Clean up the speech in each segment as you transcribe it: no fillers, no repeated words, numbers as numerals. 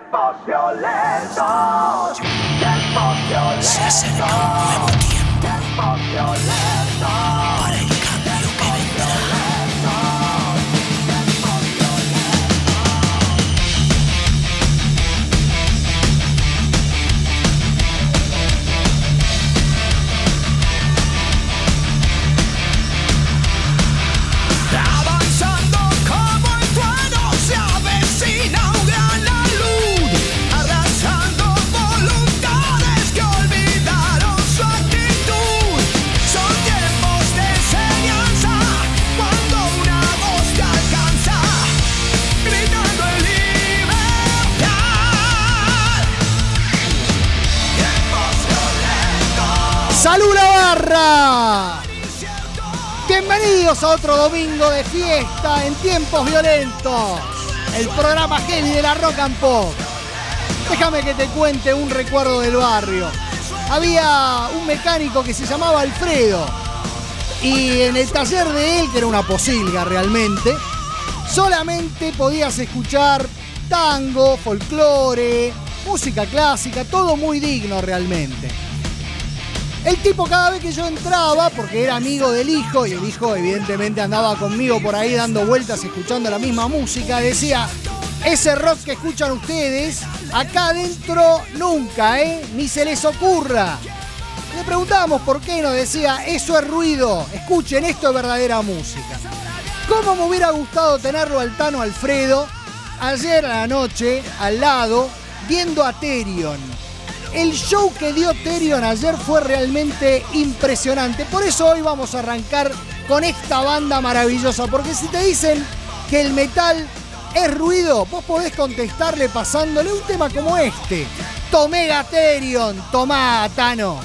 Tiempos violentos, tiempos violentos. Se acerca un nuevo tiempo. Tiempos violentos. Para el cambio que vendrá. ¡Salud la barra! Bienvenidos a otro domingo de fiesta en tiempos violentos. El programa heavy de la Rock and Pop. Déjame que te cuente un recuerdo del barrio. Había un mecánico que se llamaba Alfredo. Y en el taller de él, que era una posilga realmente, solamente podías escuchar tango, folclore, música clásica, todo muy digno realmente. El tipo, cada vez que yo entraba, porque era amigo del hijo, y el hijo evidentemente andaba conmigo por ahí dando vueltas escuchando la misma música, decía: ese rock que escuchan ustedes, acá adentro nunca, ni se les ocurra. Le preguntábamos por qué, nos decía: eso es ruido, escuchen, esto es verdadera música. ¿Cómo me hubiera gustado tenerlo al Tano Alfredo ayer a la noche, al lado, viendo a Therion? El show que dio Therion ayer fue realmente impresionante. Por eso hoy vamos a arrancar con esta banda maravillosa. Porque si te dicen que el metal es ruido, vos podés contestarle pasándole un tema como este. Tomega Therion, tomá, Tano.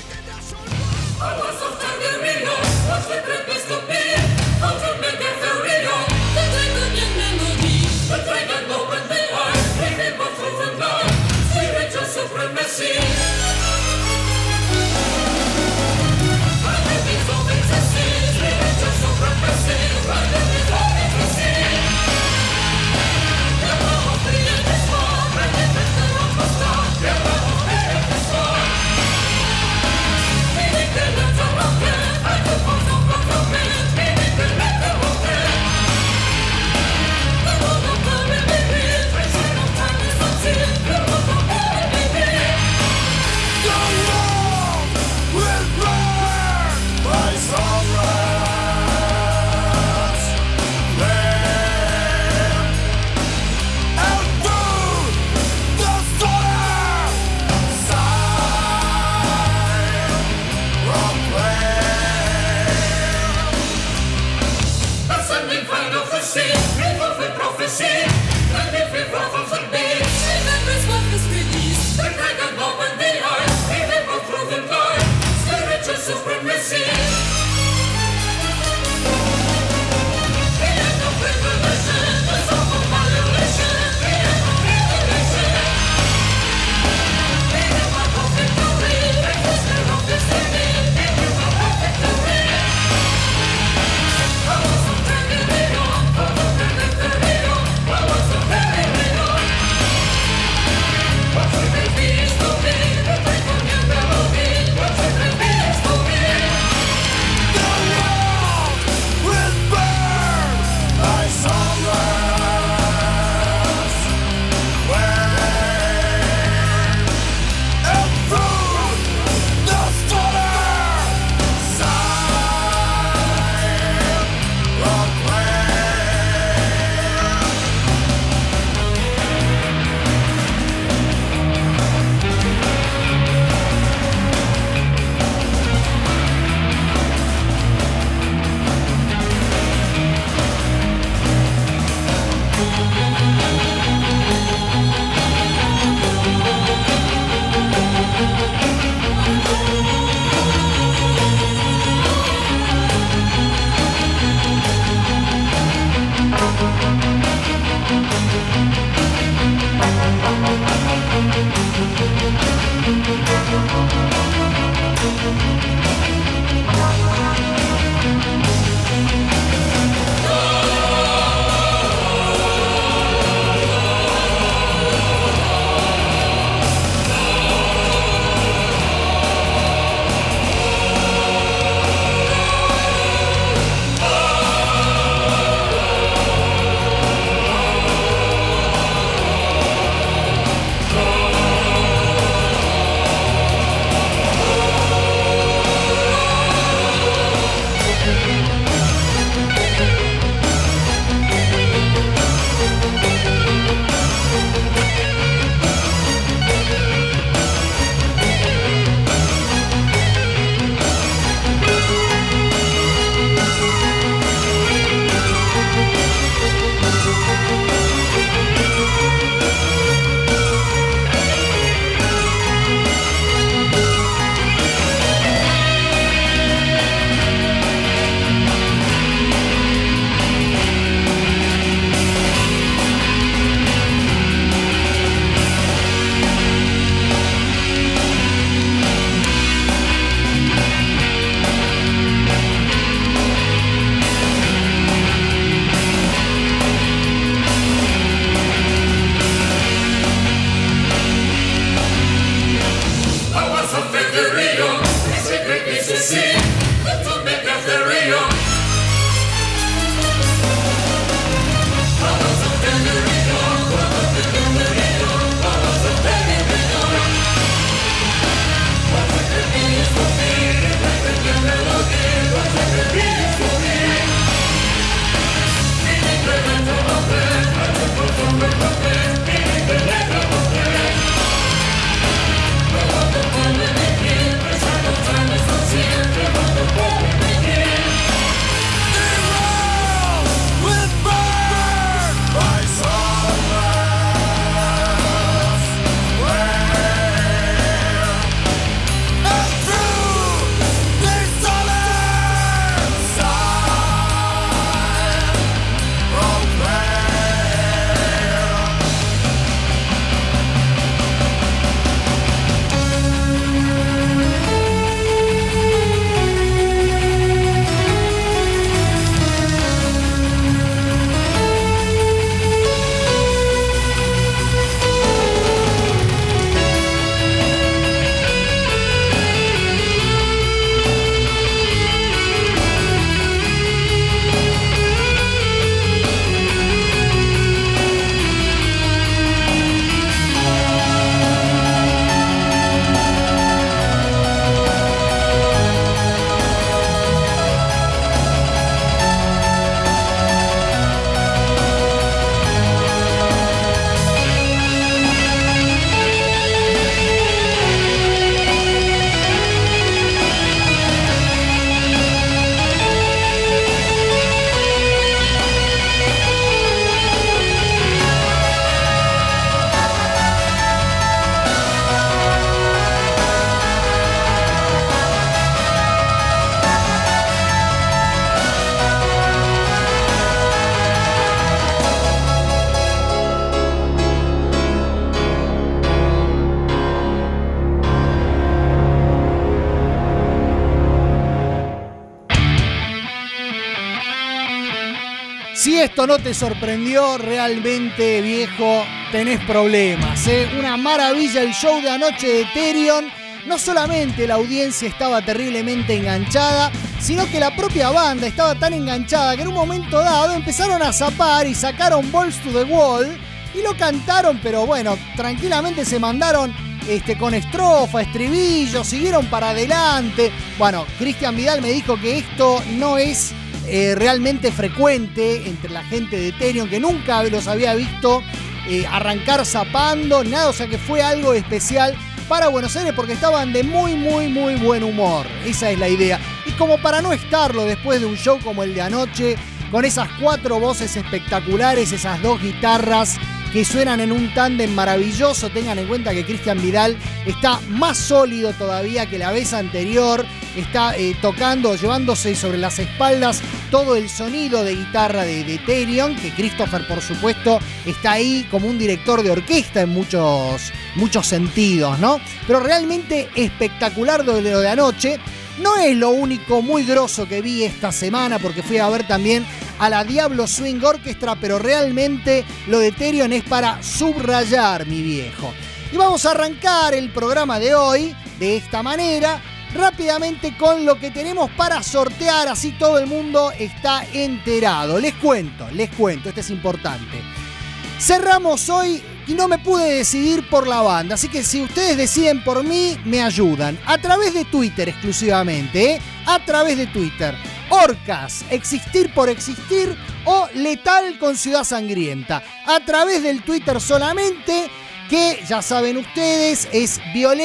esto no te sorprendió, realmente, viejo, tenés problemas, ¿eh? Una maravilla el show de anoche de Therion. No solamente la audiencia estaba terriblemente enganchada, sino que la propia banda estaba tan enganchada que en un momento dado empezaron a zapar y sacaron Balls to the Wall y lo cantaron, pero bueno, tranquilamente se mandaron con estrofa, estribillo, siguieron para adelante. Bueno, Cristian Vidal me dijo que esto no es realmente frecuente entre la gente de Therion, que nunca los había visto arrancar zapando, nada, o sea que fue algo especial para Buenos Aires porque estaban de muy, muy, muy buen humor. Esa es la idea. Y como para no estarlo después de un show como el de anoche, con esas 4 voces espectaculares, esas 2 guitarras que suenan en un tándem maravilloso. Tengan en cuenta que Cristian Vidal está más sólido todavía que la vez anterior. Está tocando, llevándose sobre las espaldas todo el sonido de guitarra de Therion, que Christopher, por supuesto, está ahí como un director de orquesta en muchos sentidos, ¿no? Pero realmente espectacular lo de anoche. No es lo único muy grosso que vi esta semana, porque fui a ver también a la Diablo Swing Orchestra, pero realmente lo de Therion es para subrayar, mi viejo. Y vamos a arrancar el programa de hoy de esta manera, rápidamente con lo que tenemos para sortear, así todo el mundo está enterado. Les cuento, esto es importante. Cerramos hoy y no me pude decidir por la banda, así que si ustedes deciden por mí, me ayudan. A través de Twitter exclusivamente, a través de Twitter. Orcas, Existir por Existir o Letal con Ciudad Sangrienta. A través del Twitter solamente, que ya saben ustedes, es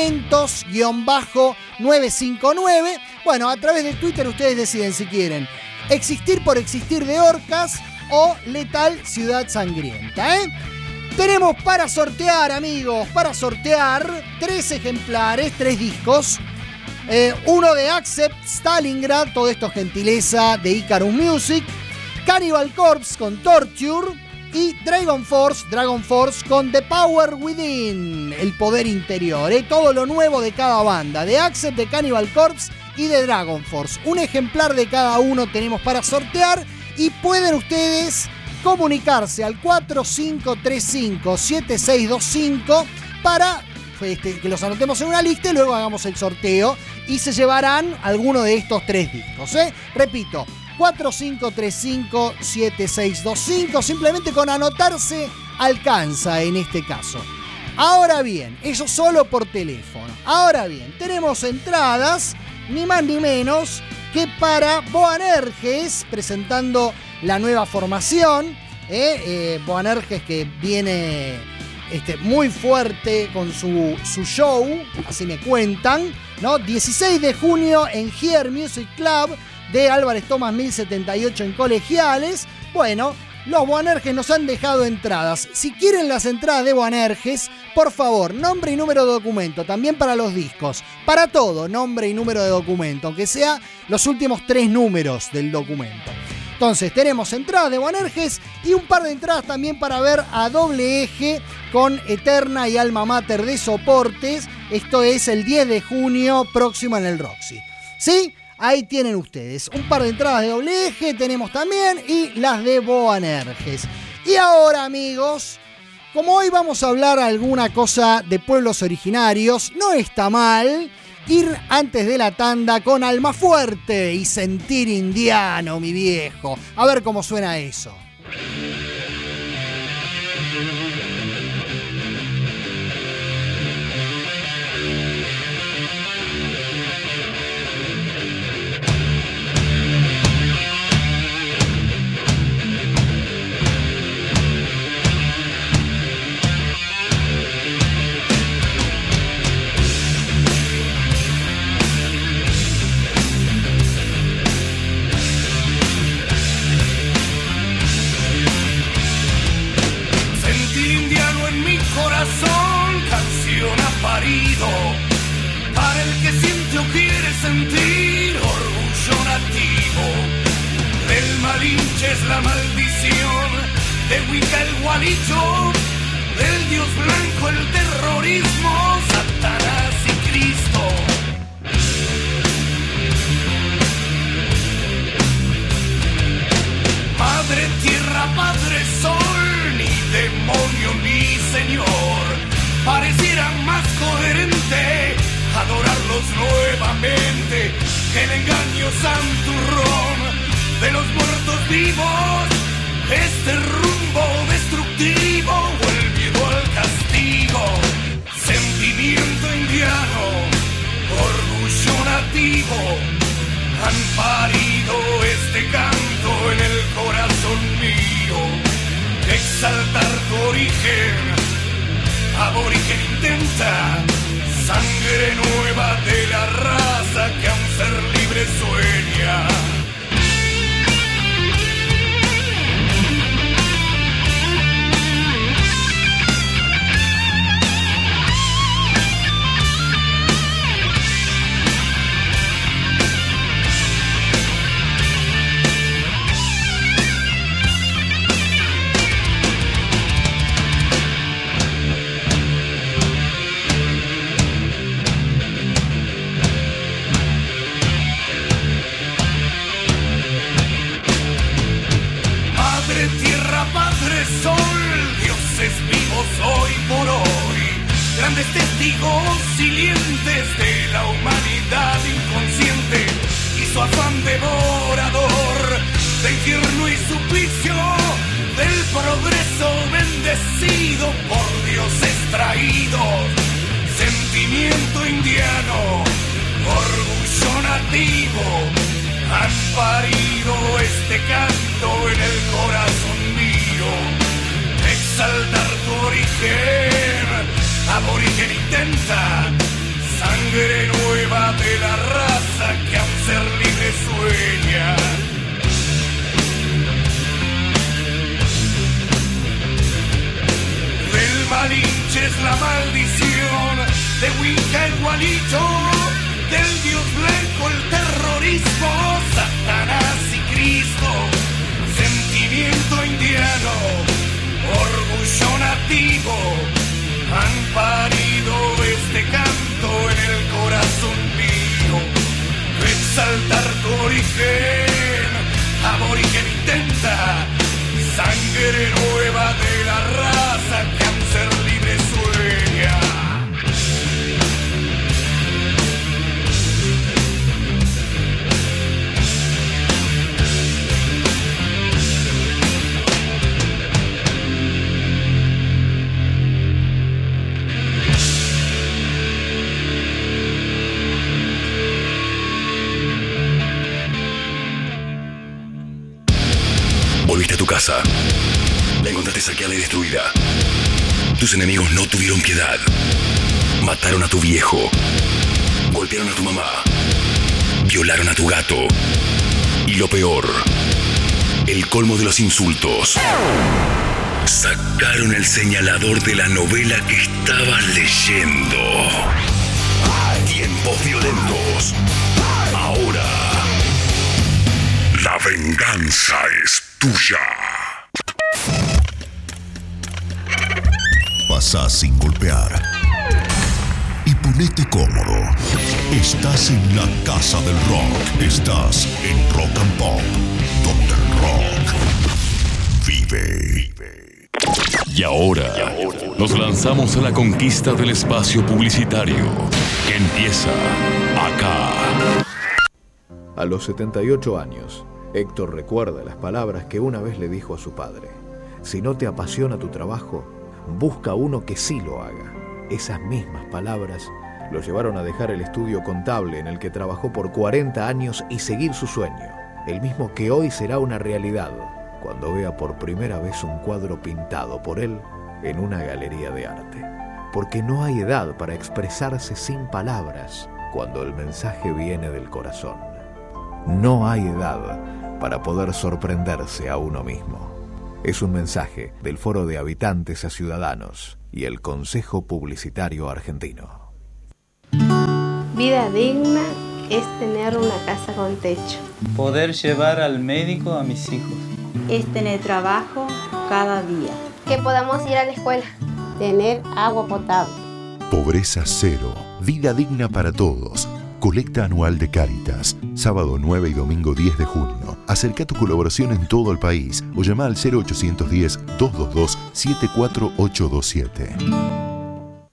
violentos_959. Bueno, a través de Twitter ustedes deciden si quieren Existir por Existir de Orcas o Letal Ciudad Sangrienta, ¿eh? Tenemos para sortear, amigos, 3 ejemplares, 3 discos. Uno de Accept Stalingrad, todo esto gentileza de Icarus Music. Cannibal Corpse con Torture. Y Dragon Force con The Power Within, el poder interior. Todo lo nuevo de cada banda, de Accept, de Cannibal Corpse y de Dragon Force. Un ejemplar de cada uno tenemos para sortear y pueden ustedes comunicarse al 4535-7625 para que los anotemos en una lista y luego hagamos el sorteo y se llevarán alguno de estos 3 discos, ¿eh? Repito, 4535-7625, simplemente con anotarse alcanza en este caso. Ahora bien, eso solo por teléfono. Ahora bien, tenemos entradas, ni más ni menos que para Boanerges, presentando la nueva formación. Boanerges que viene muy fuerte con su show, así me cuentan, ¿no? 16 de junio en Here Music Club de Álvarez Tomás 1078 en Colegiales. Bueno, los Boanerges nos han dejado entradas. Si quieren las entradas de Boanerges, por favor, nombre y número de documento, también para los discos. Para todo, nombre y número de documento, aunque sea los últimos 3 números del documento. Entonces, tenemos entradas de Boanerges y un par de entradas también para ver a Doble Eje con Eterna y Alma Mater de Soportes. Esto es el 10 de junio próximo en el Roxy. ¿Sí? Ahí tienen ustedes. Un par de entradas de Doble Eje tenemos también y las de Boanerges. Y ahora, amigos, como hoy vamos a hablar alguna cosa de pueblos originarios, no está mal ir antes de la tanda con Almafuerte y Sentir Indiano, mi viejo. A ver cómo suena eso. Canción ha parido para el que siente o quiere sentir orgullo nativo. Del Malinche es la maldición, de Wicca el gualicho, del dios blanco el terrorismo, Satanás y Cristo. Madre tierra triste adorarlos nuevamente, el engaño santurrón de los muertos vivos, este rumbo destructivo o el miedo al castigo, sentimiento indiano, orgullo nativo, han parido este canto en el corazón mío, exaltar tu origen, aborigen intenta, sangre nueva de la raza que a un ser libre sueña. Hoy por hoy, grandes testigos silientes de la humanidad inconsciente y su afán devorador de infierno y suplicio del progreso bendecido por dioses traídos, sentimiento indiano, orgullo nativo, han parido este canto en el corazón mío. Exaltar tu origen, aborigen intenta, sangre nueva de la raza que a un ser libre sueña. Del Malinche es la maldición, de Wicca el gualito, del dios blanco el terrorismo, Satanás y Cristo, sentimiento indiano, orgullo nativo, han parido este canto en el corazón mío. Exaltar tu origen, aborigen intenta, sangre nueva de la raza que a un ser libre sueña. Volviste a tu casa. La encontraste saqueada y destruida. Tus enemigos no tuvieron piedad. Mataron a tu viejo. Golpearon a tu mamá. Violaron a tu gato. Y lo peor, el colmo de los insultos. Sacaron el señalador de la novela que estabas leyendo. Tiempos violentos. Ahora, la venganza es tuya. Pasá sin golpear y ponete cómodo. Estás en la casa del rock. Estás en Rock and Pop, donde el rock vive. Y ahora nos lanzamos a la conquista del espacio publicitario que empieza acá. A los 78 años, Héctor recuerda las palabras que una vez le dijo a su padre: si no te apasiona tu trabajo, busca uno que sí lo haga. Esas mismas palabras lo llevaron a dejar el estudio contable en el que trabajó por 40 años y seguir su sueño, el mismo que hoy será una realidad cuando vea por primera vez un cuadro pintado por él en una galería de arte. Porque no hay edad para expresarse sin palabras cuando el mensaje viene del corazón. No hay edad para poder sorprenderse a uno mismo. Es un mensaje del Foro de Habitantes a Ciudadanos y el Consejo Publicitario Argentino. Vida digna es tener una casa con techo. Poder llevar al médico a mis hijos. Es tener trabajo cada día. Que podamos ir a la escuela. Tener agua potable. Pobreza cero. Vida digna para todos. Colecta anual de Cáritas. Sábado 9 y domingo 10 de junio. Acerca tu colaboración en todo el país o llama al 0810-222-74827.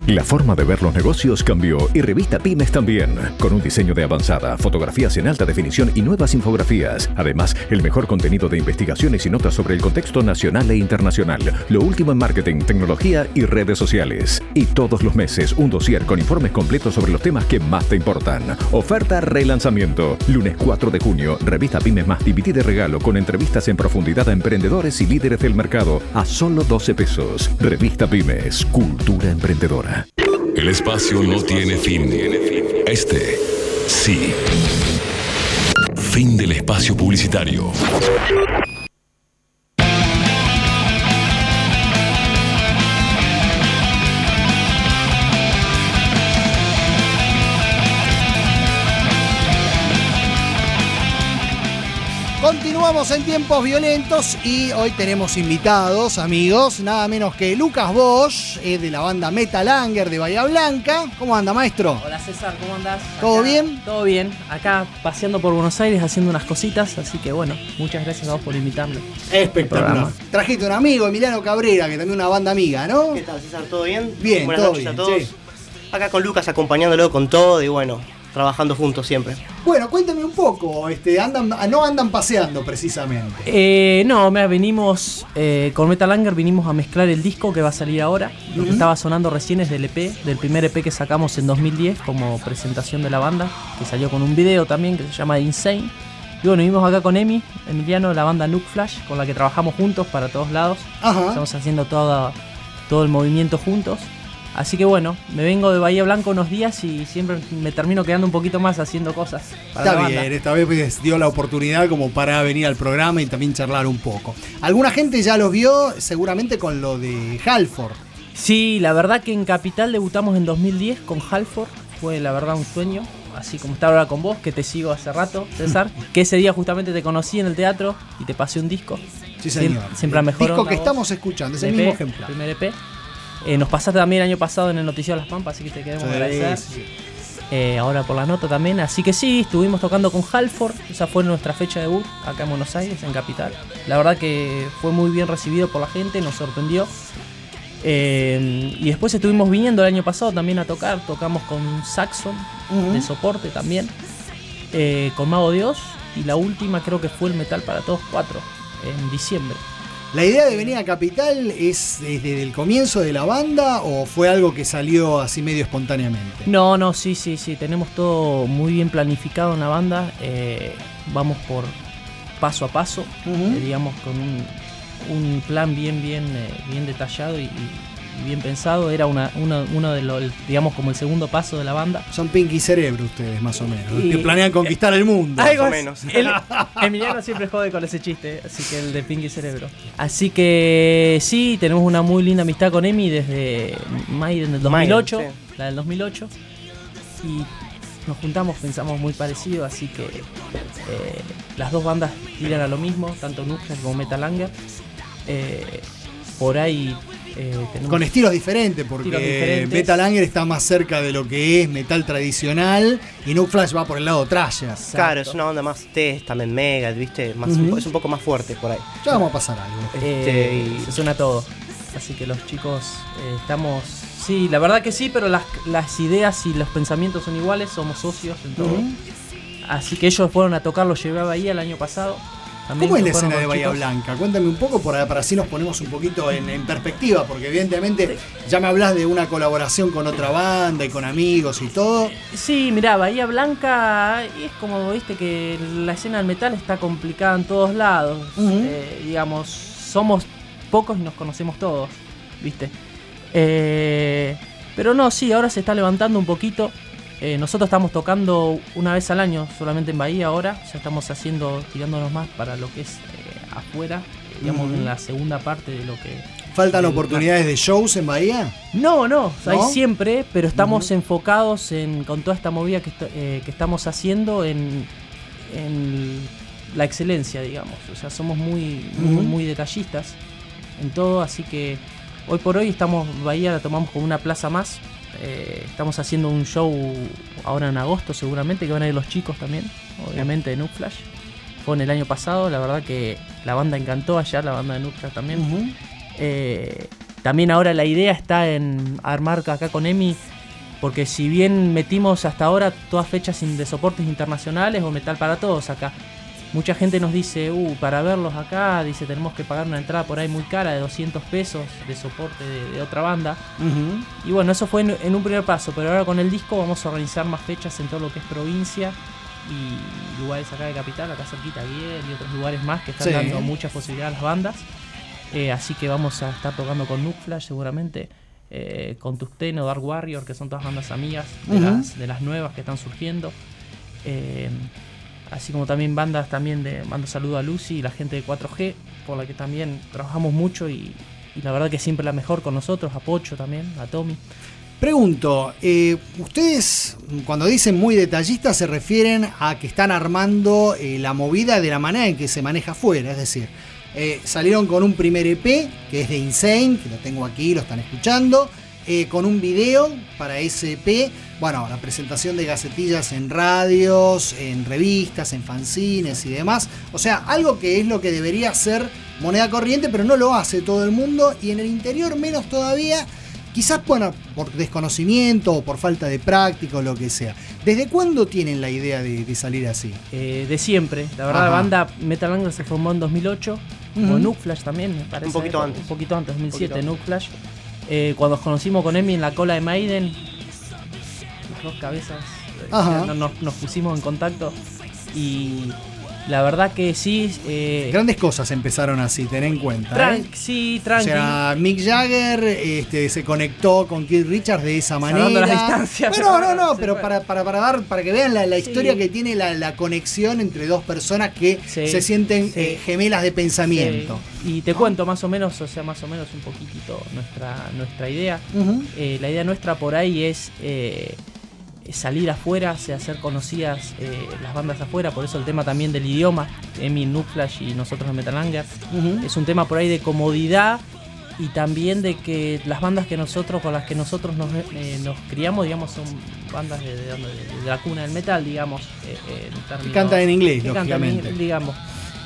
La forma de ver los negocios cambió y Revista Pymes también, con un diseño de avanzada, fotografías en alta definición y nuevas infografías. Además, el mejor contenido de investigaciones y notas sobre el contexto nacional e internacional, lo último en marketing, tecnología y redes sociales. Y todos los meses, un dossier con informes completos sobre los temas que más te importan. Oferta relanzamiento. Lunes 4 de junio, Revista Pymes más DVD de regalo con entrevistas en profundidad a emprendedores y líderes del mercado a solo 12 pesos. Revista Pymes, cultura emprendedora. El espacio no tiene fin. Este sí. Fin del espacio publicitario. Continuamos en Tiempos Violentos y hoy tenemos invitados, amigos, nada menos que Lucas Bosch, de la banda Metal Anger de Bahía Blanca. ¿Cómo anda, maestro? Hola, César, ¿cómo andás? ¿Todo bien? Todo bien. Acá paseando por Buenos Aires haciendo unas cositas, así que bueno, muchas gracias a vos por invitarme. Espectacular. Trajiste un amigo, Emiliano Cabrera, que también una banda amiga, ¿no? ¿Qué tal, César? ¿Todo bien? Bien, buenas todo noches bien, a todos. sí. Acá con Lucas acompañándolo con todo y bueno, trabajando juntos siempre. Bueno, cuéntame un poco, no andan paseando precisamente. No, mira, venimos con Metal Anger, vinimos a mezclar el disco que va a salir ahora. Lo que estaba sonando recién es del EP, del primer EP que sacamos en 2010 como presentación de la banda, que salió con un video también que se llama Insane. Y bueno, vimos acá con Emiliano, la banda Nuke Flash, con la que trabajamos juntos para todos lados. Ajá. Estamos haciendo todo el movimiento juntos. Así que bueno, me vengo de Bahía Blanca unos días y siempre me termino quedando un poquito más haciendo cosas para Está la bien, banda. esta vez dio la oportunidad como para venir al programa y también charlar un poco. Alguna gente ya los vio seguramente con lo de Halford. Sí, la verdad que en Capital debutamos en 2010 con Halford. Fue la verdad un sueño, así como estar ahora con vos, que te sigo hace rato, César. Que ese día justamente te conocí en el teatro y te pasé un disco. Sí, señor. Siempre el mejor disco onda, que vos. estamos escuchando, es el EP, mismo ejemplar. Primer EP. Nos pasaste también el año pasado en el Noticiero de Las Pampas, así que te queremos agradecer. Sí. Ahora por la nota también. Así que sí, estuvimos tocando con Halford. Esa fue nuestra fecha de debut acá en Buenos Aires, en Capital. La verdad que fue muy bien recibido por la gente, nos sorprendió. Y después estuvimos viniendo el año pasado también a tocar. Tocamos con Saxon, de soporte también. Con Mago Dios. Y la última creo que fue el Metal para Todos 4, en diciembre. ¿La idea de venir a Capital es desde el comienzo de la banda o fue algo que salió así medio espontáneamente? No, sí. Tenemos todo muy bien planificado en la banda. Vamos por paso a paso, digamos, con un plan bien detallado y bien pensado. Era uno de los, digamos, como el segundo paso de la banda. Son Pinky Cerebro ustedes, más o menos. Que planean conquistar el mundo. Algo más o menos. Emiliano siempre jode con ese chiste, así que el de Pinky Cerebro. Así que sí, tenemos una muy linda amistad con Emi desde mayo del 2008, sí. La del 2008. Y nos juntamos, pensamos muy parecido, así que las dos bandas tiran a lo mismo, tanto Nuclear como Metal Anger. Por ahí con estilos diferentes, porque Metal Anger está más cerca de lo que es metal tradicional y Nuke Flash va por el lado thrash. Claro, es una onda más Testament, Megadeth, ¿viste? Más, es un poco más fuerte por ahí. Ya vamos a pasar algo. Se suena todo. Así que los chicos estamos... Sí, la verdad que sí, pero las ideas y los pensamientos son iguales, somos socios en todo. Así que ellos fueron a tocar, los llevé a Bahía el año pasado. También ¿Cómo es la escena de Bahía Blanca? Cuéntame un poco para así nos ponemos un poquito en perspectiva, porque evidentemente ya me hablas de una colaboración con otra banda y con amigos y todo. Sí, mirá, Bahía Blanca es como, viste, que la escena del metal está complicada en todos lados. Digamos, somos pocos y nos conocemos todos, viste. Pero no, sí, ahora se está levantando un poquito. Nosotros estamos tocando una vez al año solamente en Bahía ahora. Ya estamos tirándonos más para lo que es afuera, digamos, en la segunda parte de lo que... ¿Faltan oportunidades de shows en Bahía? No, hay siempre, pero estamos enfocados con toda esta movida que estamos haciendo en la excelencia, digamos. O sea, somos muy detallistas en todo, así que hoy por hoy Bahía la tomamos como una plaza más. Estamos haciendo un show ahora en agosto seguramente, que van a ir los chicos también, obviamente, de Nuke Flash. Fue en el año pasado, la verdad que la banda encantó allá, la banda de Nuke Flash también. también ahora la idea está en armar acá con Emi, porque si bien metimos hasta ahora todas fechas de soportes internacionales o Metal para Todos acá, mucha gente nos dice, para verlos acá, dice, tenemos que pagar una entrada por ahí muy cara de 200 pesos de soporte de otra banda. Y bueno, eso fue en un primer paso, pero ahora con el disco vamos a organizar más fechas en todo lo que es provincia y lugares acá de Capital, acá cerquita Guiel y otros lugares más que están dando muchas posibilidades a las bandas. Así que vamos a estar tocando con Nuke Flash seguramente, con Tusteno, Dark Warrior, que son todas bandas amigas de las nuevas que están surgiendo. Así como también bandas, mando saludo a Lucy y la gente de 4G, por la que también trabajamos mucho y la verdad que siempre la mejor con nosotros, a Pocho también, a Tommy. Pregunto, ustedes cuando dicen muy detallistas se refieren a que están armando la movida de la manera en que se maneja afuera, es decir, salieron con un primer EP que es de Insane, que lo tengo aquí, lo están escuchando, con un video para ese EP, bueno, la presentación de gacetillas en radios, en revistas, en fanzines y demás, o sea, algo que es lo que debería ser moneda corriente, pero no lo hace todo el mundo, y en el interior menos todavía, quizás por desconocimiento o por falta de práctica o lo que sea. ¿Desde cuándo tienen la idea de salir así? De siempre, la verdad. La banda Metal Anger se formó en 2008, con Nuke Flash también, me parece. Un poquito antes, 2007, Nuke Flash. Cuando nos conocimos con Emi en la cola de Maiden, las dos cabezas nos pusimos en contacto y la verdad que sí. Grandes cosas empezaron así, ten en cuenta. Sí, tranqui. O sea, Mick Jagger se conectó con Keith Richards de esa manera. La distancia. No, pero para que vean la historia que tiene la conexión entre dos personas que se sienten gemelas de pensamiento. Y te cuento más o menos un poquitito nuestra idea. La idea nuestra por ahí es salir afuera, hacer conocidas las bandas afuera, por eso el tema también del idioma, Emi, Nuke Flash y nosotros en Metal Anger, es un tema por ahí de comodidad y también de que las bandas con las que nosotros nos criamos, digamos, son bandas de la cuna del metal, digamos, que cantan en inglés, lógicamente. Digamos.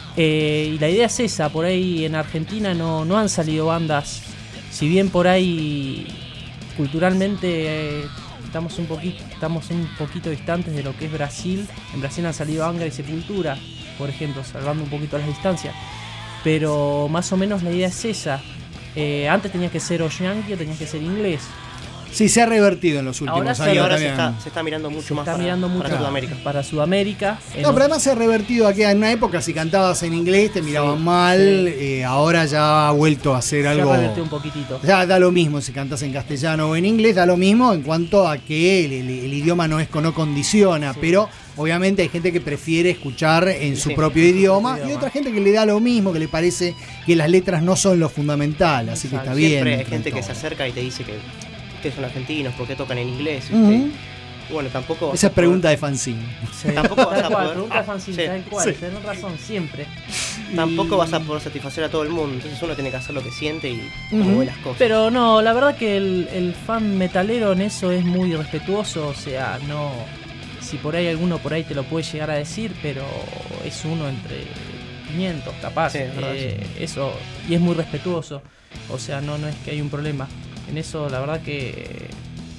Y la idea es esa, por ahí en Argentina no han salido bandas, si bien por ahí culturalmente estamos un poquito distantes de lo que es Brasil. En Brasil han salido Angra y Sepultura, por ejemplo, salvando un poquito las distancias. Pero más o menos la idea es esa. Antes tenías que ser o yankee o tenías que ser inglés. Sí, se ha revertido en los últimos años. Ahora se está mirando mucho más para Sudamérica. Para Sudamérica. No, pero además se ha revertido aquí. En una época, si cantabas en inglés, te miraban mal. Ahora ya ha vuelto a ser algo. Se revertió un poquitito. Ya da lo mismo si cantas en castellano o en inglés, da lo mismo en cuanto a que el idioma no condiciona. Pero obviamente hay gente que prefiere escuchar en su propio idioma y otra gente que le da lo mismo, que le parece que las letras no son lo fundamental. Así que está bien. Siempre hay gente que se acerca y te dice que ustedes son argentinos, ¿por qué tocan en inglés? Bueno, tampoco. Esa es pregunta de fanzine. Tampoco vas a poder. Pregunta de fanzine, tal cual. Tenés razón, siempre. Tampoco vas a poder satisfacer a todo el mundo. Entonces uno tiene que hacer lo que siente y mover las cosas. Pero no, la verdad que el fan metalero en eso es muy respetuoso. O sea, no. Si por ahí alguno por ahí te lo puede llegar a decir, pero es uno entre 500, capaz. Eso. Y es muy respetuoso. O sea, no es que hay un problema. En eso, la verdad que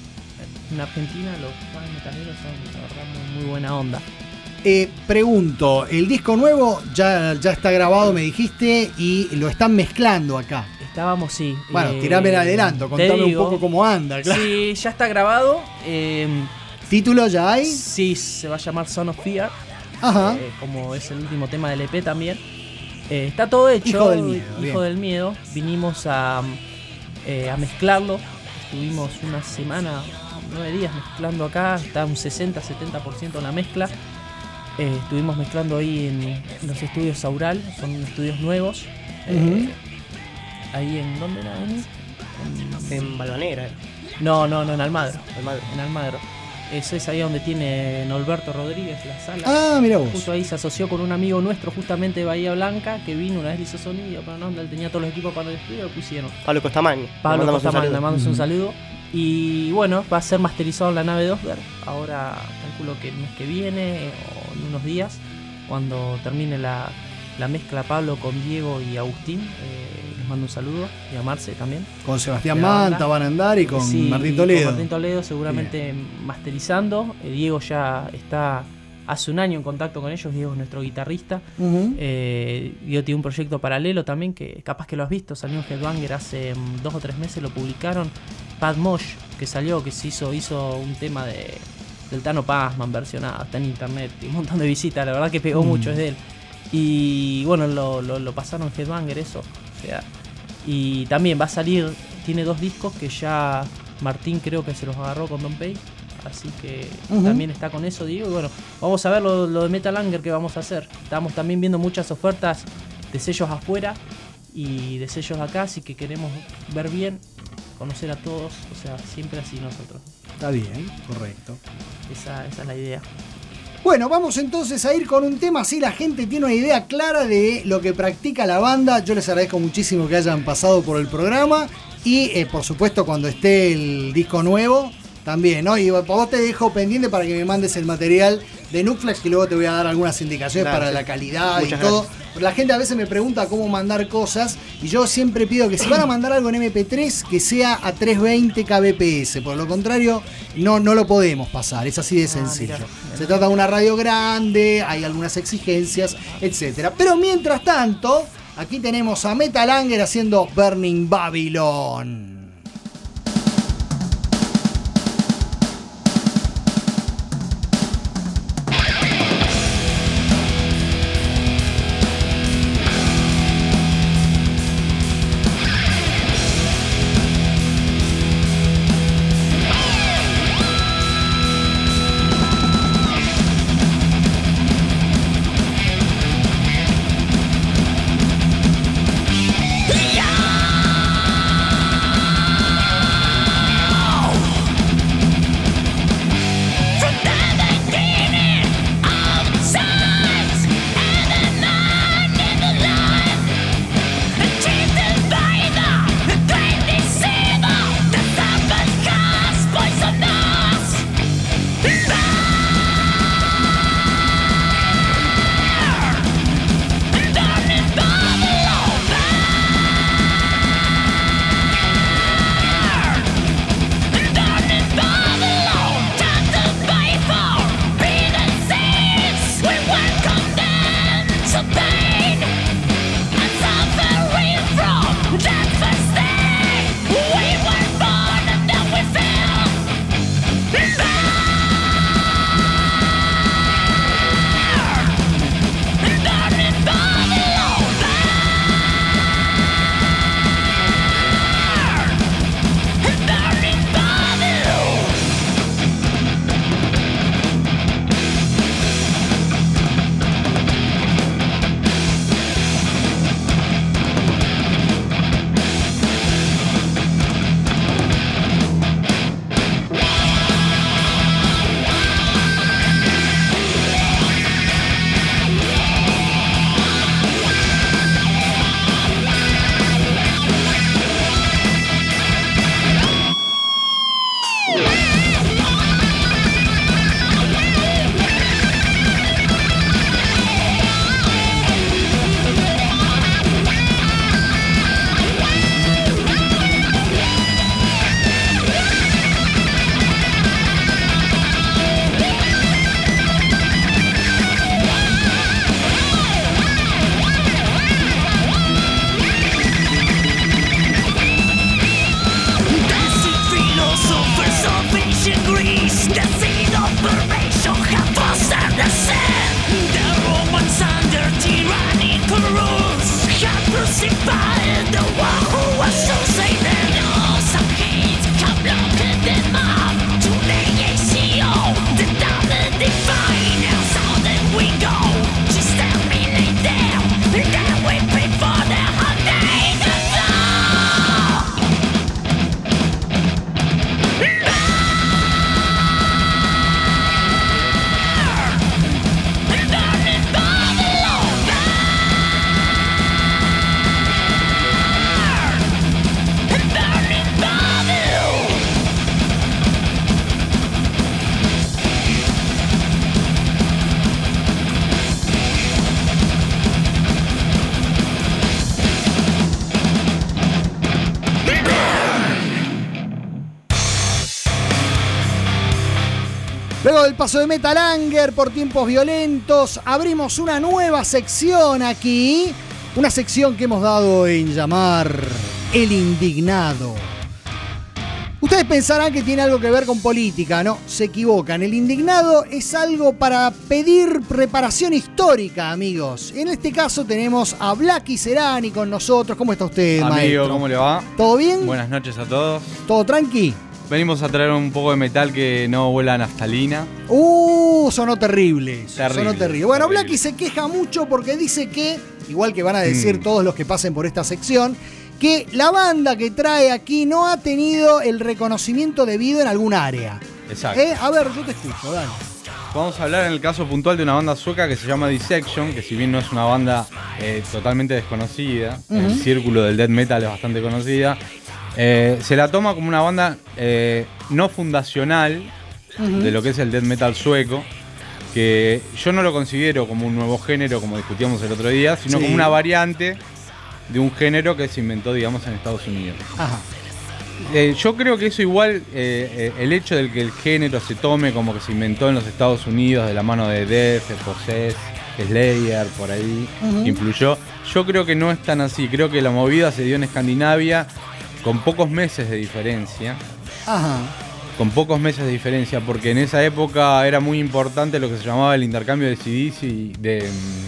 en Argentina los fans metaleros son, la verdad, muy buena onda. Pregunto, el disco nuevo ya está grabado, me dijiste, y lo están mezclando acá. Estábamos, sí. Bueno, tirame el adelanto, contame un poco cómo anda. Claro. Sí, ya está grabado. ¿Título ya hay? Sí, se va a llamar Son of Fear. Ajá. Como es el último tema del EP también. Está todo hecho. Hijo del Miedo. Vinimos a mezclarlo. Estuvimos una semana, 9 días mezclando acá. Está un 60-70% en la mezcla. Estuvimos mezclando ahí en los estudios Saural. Son estudios nuevos. Ahí en ¿dónde era? En Balvanera. No, en Almagro. En Almagro. Eso es ahí donde tiene Norberto Rodríguez la sala. Ah, mira vos. Justo ahí se asoció con un amigo nuestro justamente de Bahía Blanca, que vino una vez, le hizo sonido, pero no, él tenía todos los equipos para el estudio, lo pusieron. Pablo Costamagna. Le mandamos un saludo. Y bueno, va a ser masterizado en la nave Dosberg. Ahora calculo que el mes que viene o en unos días, cuando termine la mezcla Pablo con Diego y Agustín, les mando un saludo, y a Marce también. Con Sebastián Manta van a andar y con Martín Toledo. Con Martín Toledo seguramente masterizando. Diego ya está hace un año en contacto con ellos. Diego es nuestro guitarrista. Diego tiene un proyecto paralelo también, que capaz que lo has visto, salió en Headbanger hace 2 o 3 meses, lo publicaron. Pat Mosh, que salió, que se hizo un tema del Tano Pazman versionado, está en internet, y un montón de visitas, la verdad que pegó mucho, es de él. Y bueno, lo pasaron en Headbanger eso, o sea, y también va a salir, tiene 2 discos que ya Martín creo que se los agarró con Don Pay, así que también está con eso, Diego. Y bueno, vamos a ver lo de Metal Anger que vamos a hacer. Estamos también viendo muchas ofertas de sellos afuera y de sellos de acá, así que queremos ver bien, conocer a todos, o sea, siempre así nosotros. Está bien, correcto. Esa es la idea. Bueno, vamos entonces a ir con un tema, así la gente tiene una idea clara de lo que practica la banda. Yo les agradezco muchísimo que hayan pasado por el programa y por supuesto cuando esté el disco nuevo también, ¿no? Y vos te dejo pendiente para que me mandes el material de Nukeflex, que luego te voy a dar algunas indicaciones para la calidad y todo. La gente a veces me pregunta cómo mandar cosas y yo siempre pido que si van a mandar algo en MP3 que sea a 320 kbps, por lo contrario no lo podemos pasar, es así de sencillo. Se trata de una radio grande, hay algunas exigencias, etcétera. Pero mientras tanto, aquí tenemos a Metal Anger haciendo Burning Babylon. Yeah! Luego del paso de Metal Anger por tiempos violentos, abrimos una nueva sección aquí. Una sección que hemos dado en llamar El Indignado. Ustedes pensarán que tiene algo que ver con política, ¿no? Se equivocan. El Indignado es algo para pedir reparación histórica, amigos. En este caso tenemos a Blacky Serani con nosotros. ¿Cómo está usted, maestro? Amigo, ¿cómo le va? ¿Todo bien? Buenas noches a todos. ¿Todo tranqui? Venimos a traer un poco de metal que no huela a naftalina. Sonó terrible. Sonó terrible. Bueno, terrible. Blacky se queja mucho porque dice que, igual que van a decir todos los que pasen por esta sección, que la banda que trae aquí no ha tenido el reconocimiento debido en algún área. Exacto. A ver, yo te escucho, dale. Vamos a hablar en el caso puntual de una banda sueca que se llama Dissection, que si bien no es una banda totalmente desconocida, en el círculo del death metal es bastante conocida, se la toma como una banda no fundacional de lo que es el death metal sueco, que yo no lo considero como un nuevo género, como discutíamos el otro día, sino como una variante de un género que se inventó, digamos, en Estados Unidos. Ajá. Yo creo que eso igual, el hecho de que el género se tome como que se inventó en los Estados Unidos de la mano de Death, Possessed, Slayer, por ahí, influyó. Yo creo que no es tan así. Creo que la movida se dio en Escandinavia con pocos meses de diferencia. Ajá. Con pocos meses de diferencia, porque en esa época era muy importante lo que se llamaba el intercambio de CDs y de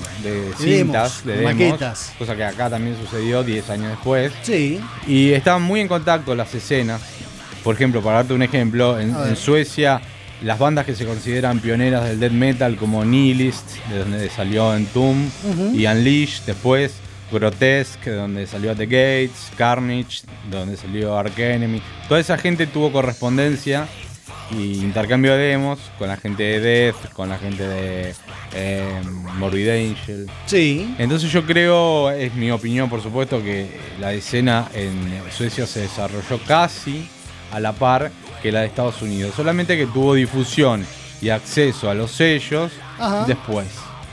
cintas, de demos, maquetas. cosa que acá también sucedió 10 años después. Sí. Y estaban muy en contacto las escenas. Por ejemplo, para darte un ejemplo, en Suecia, las bandas que se consideran pioneras del death metal, como Nihilist, de donde salió Entomb, y Unleashed después, Grotesque, de donde salió The Gates, Carnage, de donde salió Arch Enemy. Toda esa gente tuvo correspondencia y intercambio de demos con la gente de Death, con la gente de Morbid Angel. Sí. Entonces yo creo, es mi opinión por supuesto, que la escena en Suecia se desarrolló casi a la par que la de Estados Unidos. Solamente que tuvo difusión y acceso a los sellos después.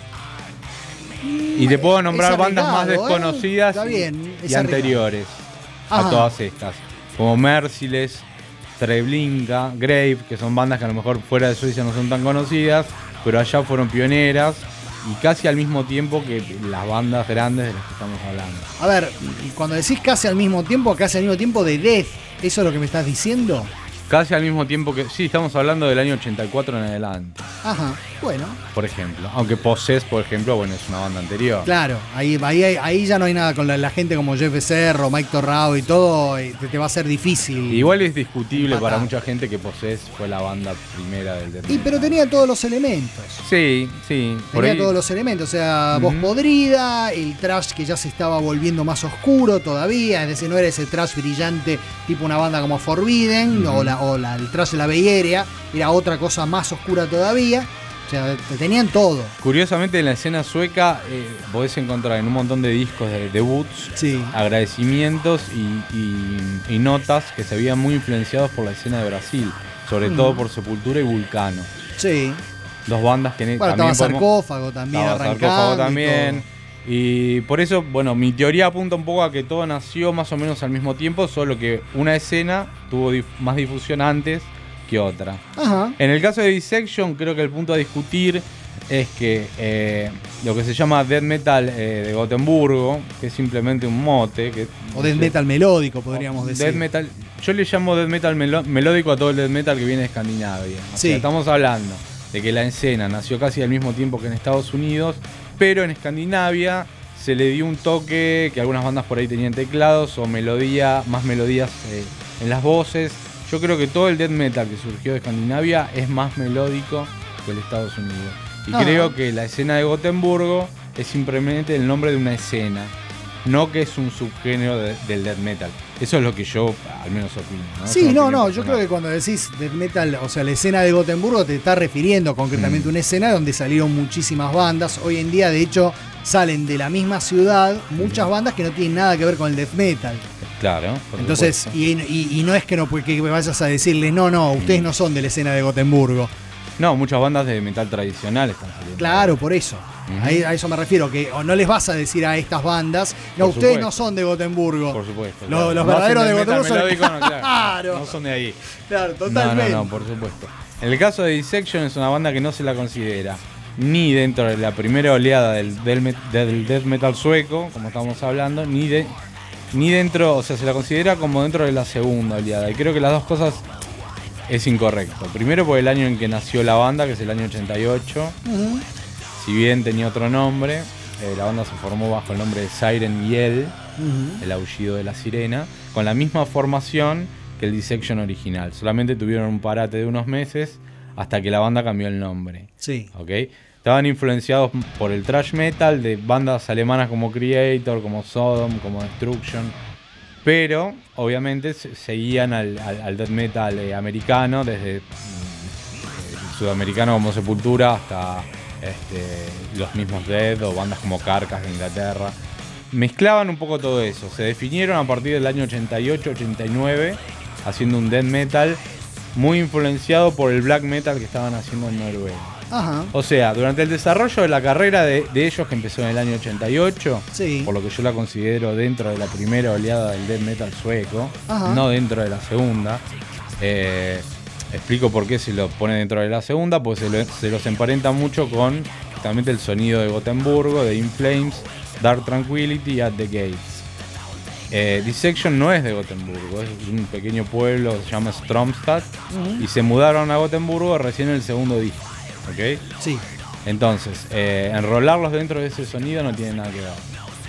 Y te puedo nombrar bandas más desconocidas y anteriores a todas estas, como Merciless, Treblinka, Grave, que son bandas que a lo mejor fuera de Suecia no son tan conocidas, pero allá fueron pioneras y casi al mismo tiempo que las bandas grandes de las que estamos hablando. A ver, cuando decís casi al mismo tiempo de Death, ¿eso es lo que me estás diciendo? Casi al mismo tiempo que... Sí, estamos hablando del año 84 en adelante. Ajá, bueno. Por ejemplo. Aunque Possessed, por ejemplo, bueno, es una banda anterior. Claro, ahí ya no hay nada con la gente como Jeff Becerro, Mike Torrado y todo, te va a ser difícil. Igual es discutible para mucha gente que Possessed fue la banda primera del death metal. Pero tenía todos los elementos. Sí. Tenía todos los elementos, o sea, voz podrida, el trash que ya se estaba volviendo más oscuro todavía, es decir, no era ese trash brillante tipo una banda como Forbidden el trash de la Bay Area, era otra cosa más oscura todavía. O sea, tenían todo. Curiosamente en la escena sueca podés encontrar en un montón de discos de debuts agradecimientos y notas que se habían muy influenciados por la escena de Brasil, sobre todo por Sepultura y Vulcano. Sí. Dos bandas que también estaba Sarcófago también arrancando. Sarcófago también. Y por eso, bueno, mi teoría apunta un poco a que todo nació más o menos al mismo tiempo, solo que una escena tuvo más difusión antes que otra. Ajá. En el caso de Dissection, creo que el punto a discutir es que lo que se llama death metal de Gotemburgo, que es simplemente un mote. O death metal melódico, podríamos decir. Death metal, yo le llamo death metal melódico a todo el death metal que viene de Escandinavia. O sea, estamos hablando de que la escena nació casi al mismo tiempo que en Estados Unidos, pero en Escandinavia se le dio un toque que algunas bandas por ahí tenían teclados o más melodías en las voces. Yo creo que todo el death metal que surgió de Escandinavia es más melódico que el de Estados Unidos. Y creo que la escena de Gotemburgo es simplemente el nombre de una escena, no que es un subgénero del death metal. Eso es lo que yo al menos opino, ¿no? Sí, yo creo que cuando decís death metal, o sea, la escena de Gotemburgo te está refiriendo concretamente a una escena donde salieron muchísimas bandas. Hoy en día, de hecho, salen de la misma ciudad muchas bandas que no tienen nada que ver con el death metal. Claro. Entonces, y no es que que vayas a decirles, no, ustedes no son de la escena de Gotemburgo. No, muchas bandas de metal tradicional están saliendo. Claro, por eso. A eso me refiero, que no les vas a decir a estas bandas, no, ustedes no son de Gotemburgo. Por supuesto. Los verdaderos de Gotemburgo son... No son de ahí. Claro, totalmente. No, por supuesto. En el caso de Dissection es una banda que no se la considera ni dentro de la primera oleada del death metal sueco, como estamos hablando, ni dentro, o sea, se la considera como dentro de la segunda oleada. Y creo que las dos cosas es incorrecto. Primero por el año en que nació la banda, que es el año 88. Si bien tenía otro nombre, la banda se formó bajo el nombre de Siren Yell, el aullido de la sirena, con la misma formación que el Dissection original. Solamente tuvieron un parate de unos meses hasta que la banda cambió el nombre. Sí. ¿Okay? Estaban influenciados por el thrash metal de bandas alemanas como Creator, como Sodom, como Destruction, pero obviamente seguían al death metal americano, desde sudamericano como Sepultura hasta los mismos Dead o bandas como Carcass de Inglaterra. Mezclaban un poco todo eso. Se definieron a partir del año 88-89 haciendo un death metal muy influenciado por el black metal que estaban haciendo en Noruega. Ajá. O sea, durante el desarrollo de la carrera de ellos, que empezó en el año 88, sí, por lo que yo la considero dentro de la primera oleada del death metal sueco, ajá, no dentro de la segunda. Explico por qué se lo pone dentro de la segunda, pues se los emparenta mucho con justamente el sonido de Gotemburgo, de In Flames, Dark Tranquility y At the Gates. Dissection no es de Gotemburgo, es un pequeño pueblo que se llama Stromstad, y se mudaron a Gotemburgo recién en el segundo disco. ¿Ok? Sí. Entonces, enrolarlos dentro de ese sonido no tiene nada que ver.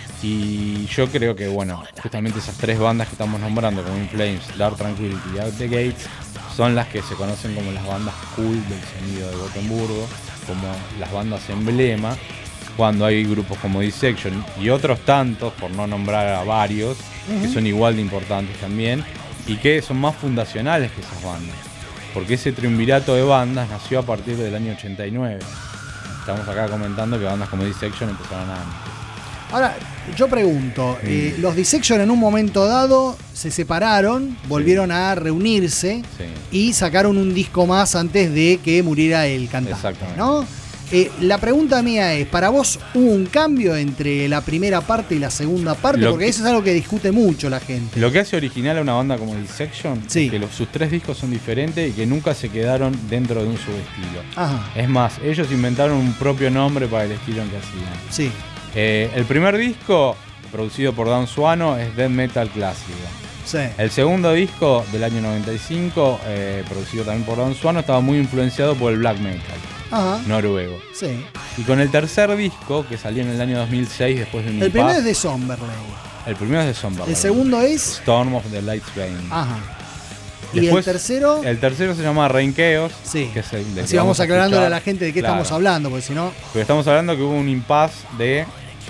Y yo creo que, bueno, justamente esas tres bandas que estamos nombrando, como In Flames, Dark Tranquility y Out the Gates, son las que se conocen como las bandas cool del sonido de Gotemburgo, como las bandas emblema, cuando hay grupos como Dissection y otros tantos, por no nombrar a varios, que son igual de importantes también, y que son más fundacionales que esas bandas. Porque ese triunvirato de bandas nació a partir del año 89. Estamos acá comentando que bandas como Dissection empezaron antes. Ahora, yo pregunto, los Dissection en un momento dado se separaron, volvieron a reunirse y sacaron un disco más antes de que muriera el cantante, exactamente, ¿no? La pregunta mía es, ¿para vos hubo un cambio entre la primera parte y la segunda parte? Porque eso es algo que discute mucho la gente. Lo que hace original a una banda como Dissection es que sus tres discos son diferentes y que nunca se quedaron dentro de un subestilo. Ajá. Es más, ellos inventaron un propio nombre para el estilo en que hacían. Sí. El primer disco, producido por Dan Suano, es death metal clásico. Sí. El segundo disco, del año 95, producido también por Dan Suano, estaba muy influenciado por el black metal. Ajá. Noruego. Sí. Y con el tercer disco, que salió en el año 2006, después de un El primero es de Somberley. El primero es de Somberley. El segundo es Storm of the Light's Bane. Ajá. Después, ¿y el tercero? El tercero se llama Reign Chaos. Sí. Que es el de así vamos aclarándole a la gente de qué estamos hablando, porque si no... Porque estamos hablando que hubo un impasse de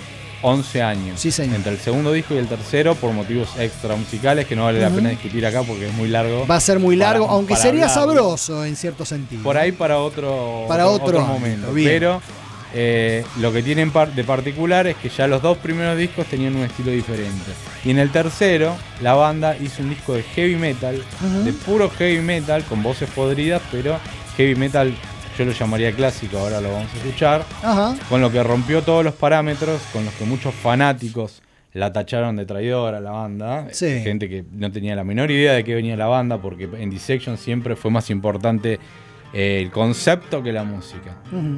11 años. Sí, señor. Entre el segundo disco y el tercero, por motivos extra musicales que no vale la pena discutir acá porque es muy largo. Va a ser muy largo, aunque sería sabroso en cierto sentido. Por ahí para otro momento. Bien. Pero lo que tienen de particular es que ya los dos primeros discos tenían un estilo diferente. Y en el tercero, la banda hizo un disco de heavy metal, de puro heavy metal, con voces podridas, pero heavy metal yo lo llamaría clásico, ahora lo vamos a escuchar. Ajá. Con lo que rompió todos los parámetros, con los que muchos fanáticos la tacharon de traidora a la banda. Sí. Gente que no tenía la menor idea de qué venía la banda, porque en Dissection siempre fue más importante el concepto que la música.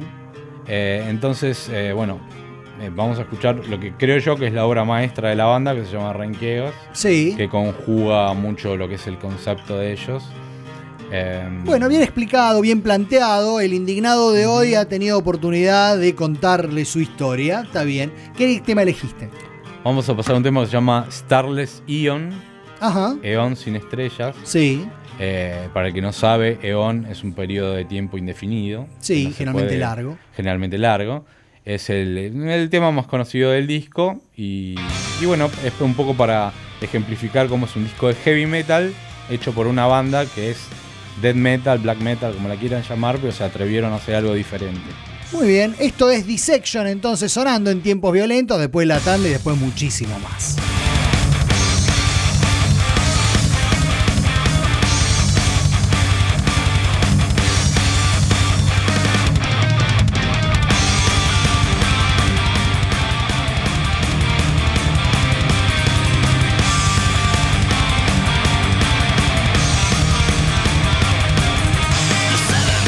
Entonces, vamos a escuchar lo que creo yo que es la obra maestra de la banda, que se llama Reign Chaos, que conjuga mucho lo que es el concepto de ellos. Bueno, bien explicado, bien planteado. El indignado de hoy ha tenido oportunidad de contarle su historia. Está bien. ¿Qué tema elegiste? Vamos a pasar a un tema que se llama Starless Eon. Ajá. Eon sin estrellas. Sí. Para el que no sabe, Eon es un periodo de tiempo indefinido. Sí, generalmente largo. Generalmente largo. Es el tema más conocido del disco. Y bueno, es un poco para ejemplificar cómo es un disco de heavy metal hecho por una banda que es death metal, black metal, como la quieran llamar, pero se atrevieron a hacer algo diferente. Muy bien, esto es Dissection entonces sonando en Tiempos Violentos, después la tanda y después muchísimo más. The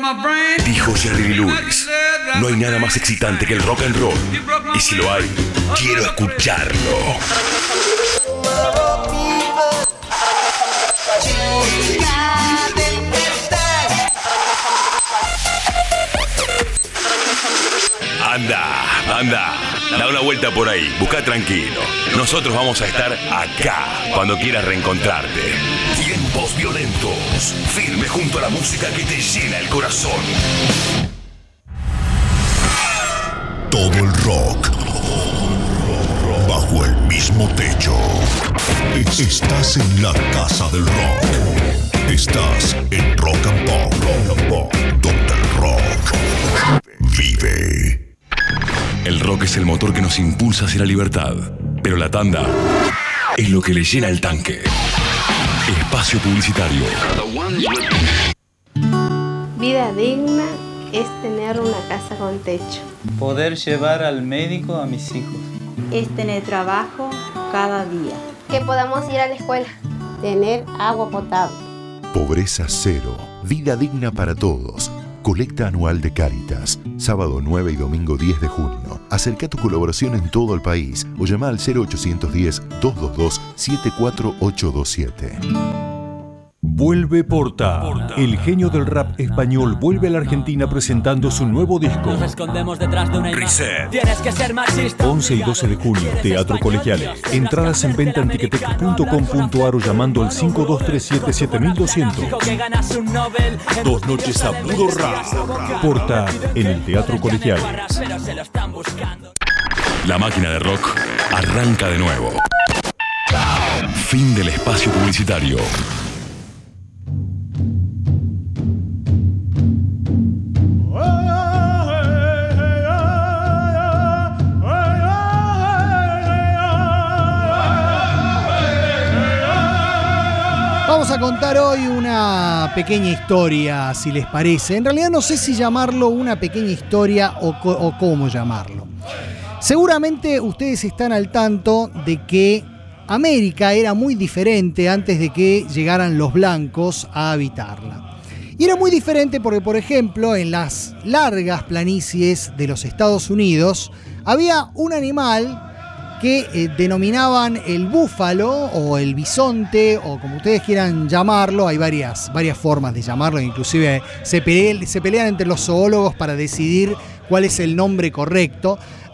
Dijo Jerry Lee Lewis, no hay nada más excitante que el rock and roll. Y si lo hay, quiero escucharlo. Anda, da una vuelta por ahí, busca tranquilo. Nosotros vamos a estar acá cuando quieras reencontrarte. Tiempos violentos, firme junto a la música que te llena el corazón. Todo el rock bajo el mismo techo. Estás en la casa del rock. Estás en Rock and Pop, donde el rock vive. El rock es el motor que nos impulsa hacia la libertad, pero la tanda es lo que le llena el tanque. Espacio publicitario. Vida digna es tener una casa con techo. Poder llevar al médico a mis hijos. Es tener trabajo cada día. Que podamos ir a la escuela. Tener agua potable. Pobreza cero. Vida digna para todos. Colecta anual de Cáritas. Sábado 9 y domingo 10 de junio. Acerca tu colaboración en todo el país o llama al 0810-222-74827. Vuelve Porta. El genio del rap español vuelve a la Argentina presentando su nuevo disco. Nos escondemos detrás de una Reset. Tienes que ser machista. 11 y 12 de junio, Teatro Colegiales. Entradas en venta en ticketek.com.ar o llamando al 5237-7200. 2 noches a puro rap. Porta en el Teatro Colegiales. La máquina de rock arranca de nuevo. Fin del espacio publicitario. Vamos a contar hoy una pequeña historia, si les parece. En realidad no sé si llamarlo una pequeña historia o cómo llamarlo. Seguramente ustedes están al tanto de que América era muy diferente antes de que llegaran los blancos a habitarla. Y era muy diferente porque, por ejemplo, en las largas planicies de los Estados Unidos había un animal que denominaban el búfalo o el bisonte o como ustedes quieran llamarlo. Hay varias formas de llamarlo, inclusive se pelean entre los zoólogos para decidir cuál es el nombre correcto.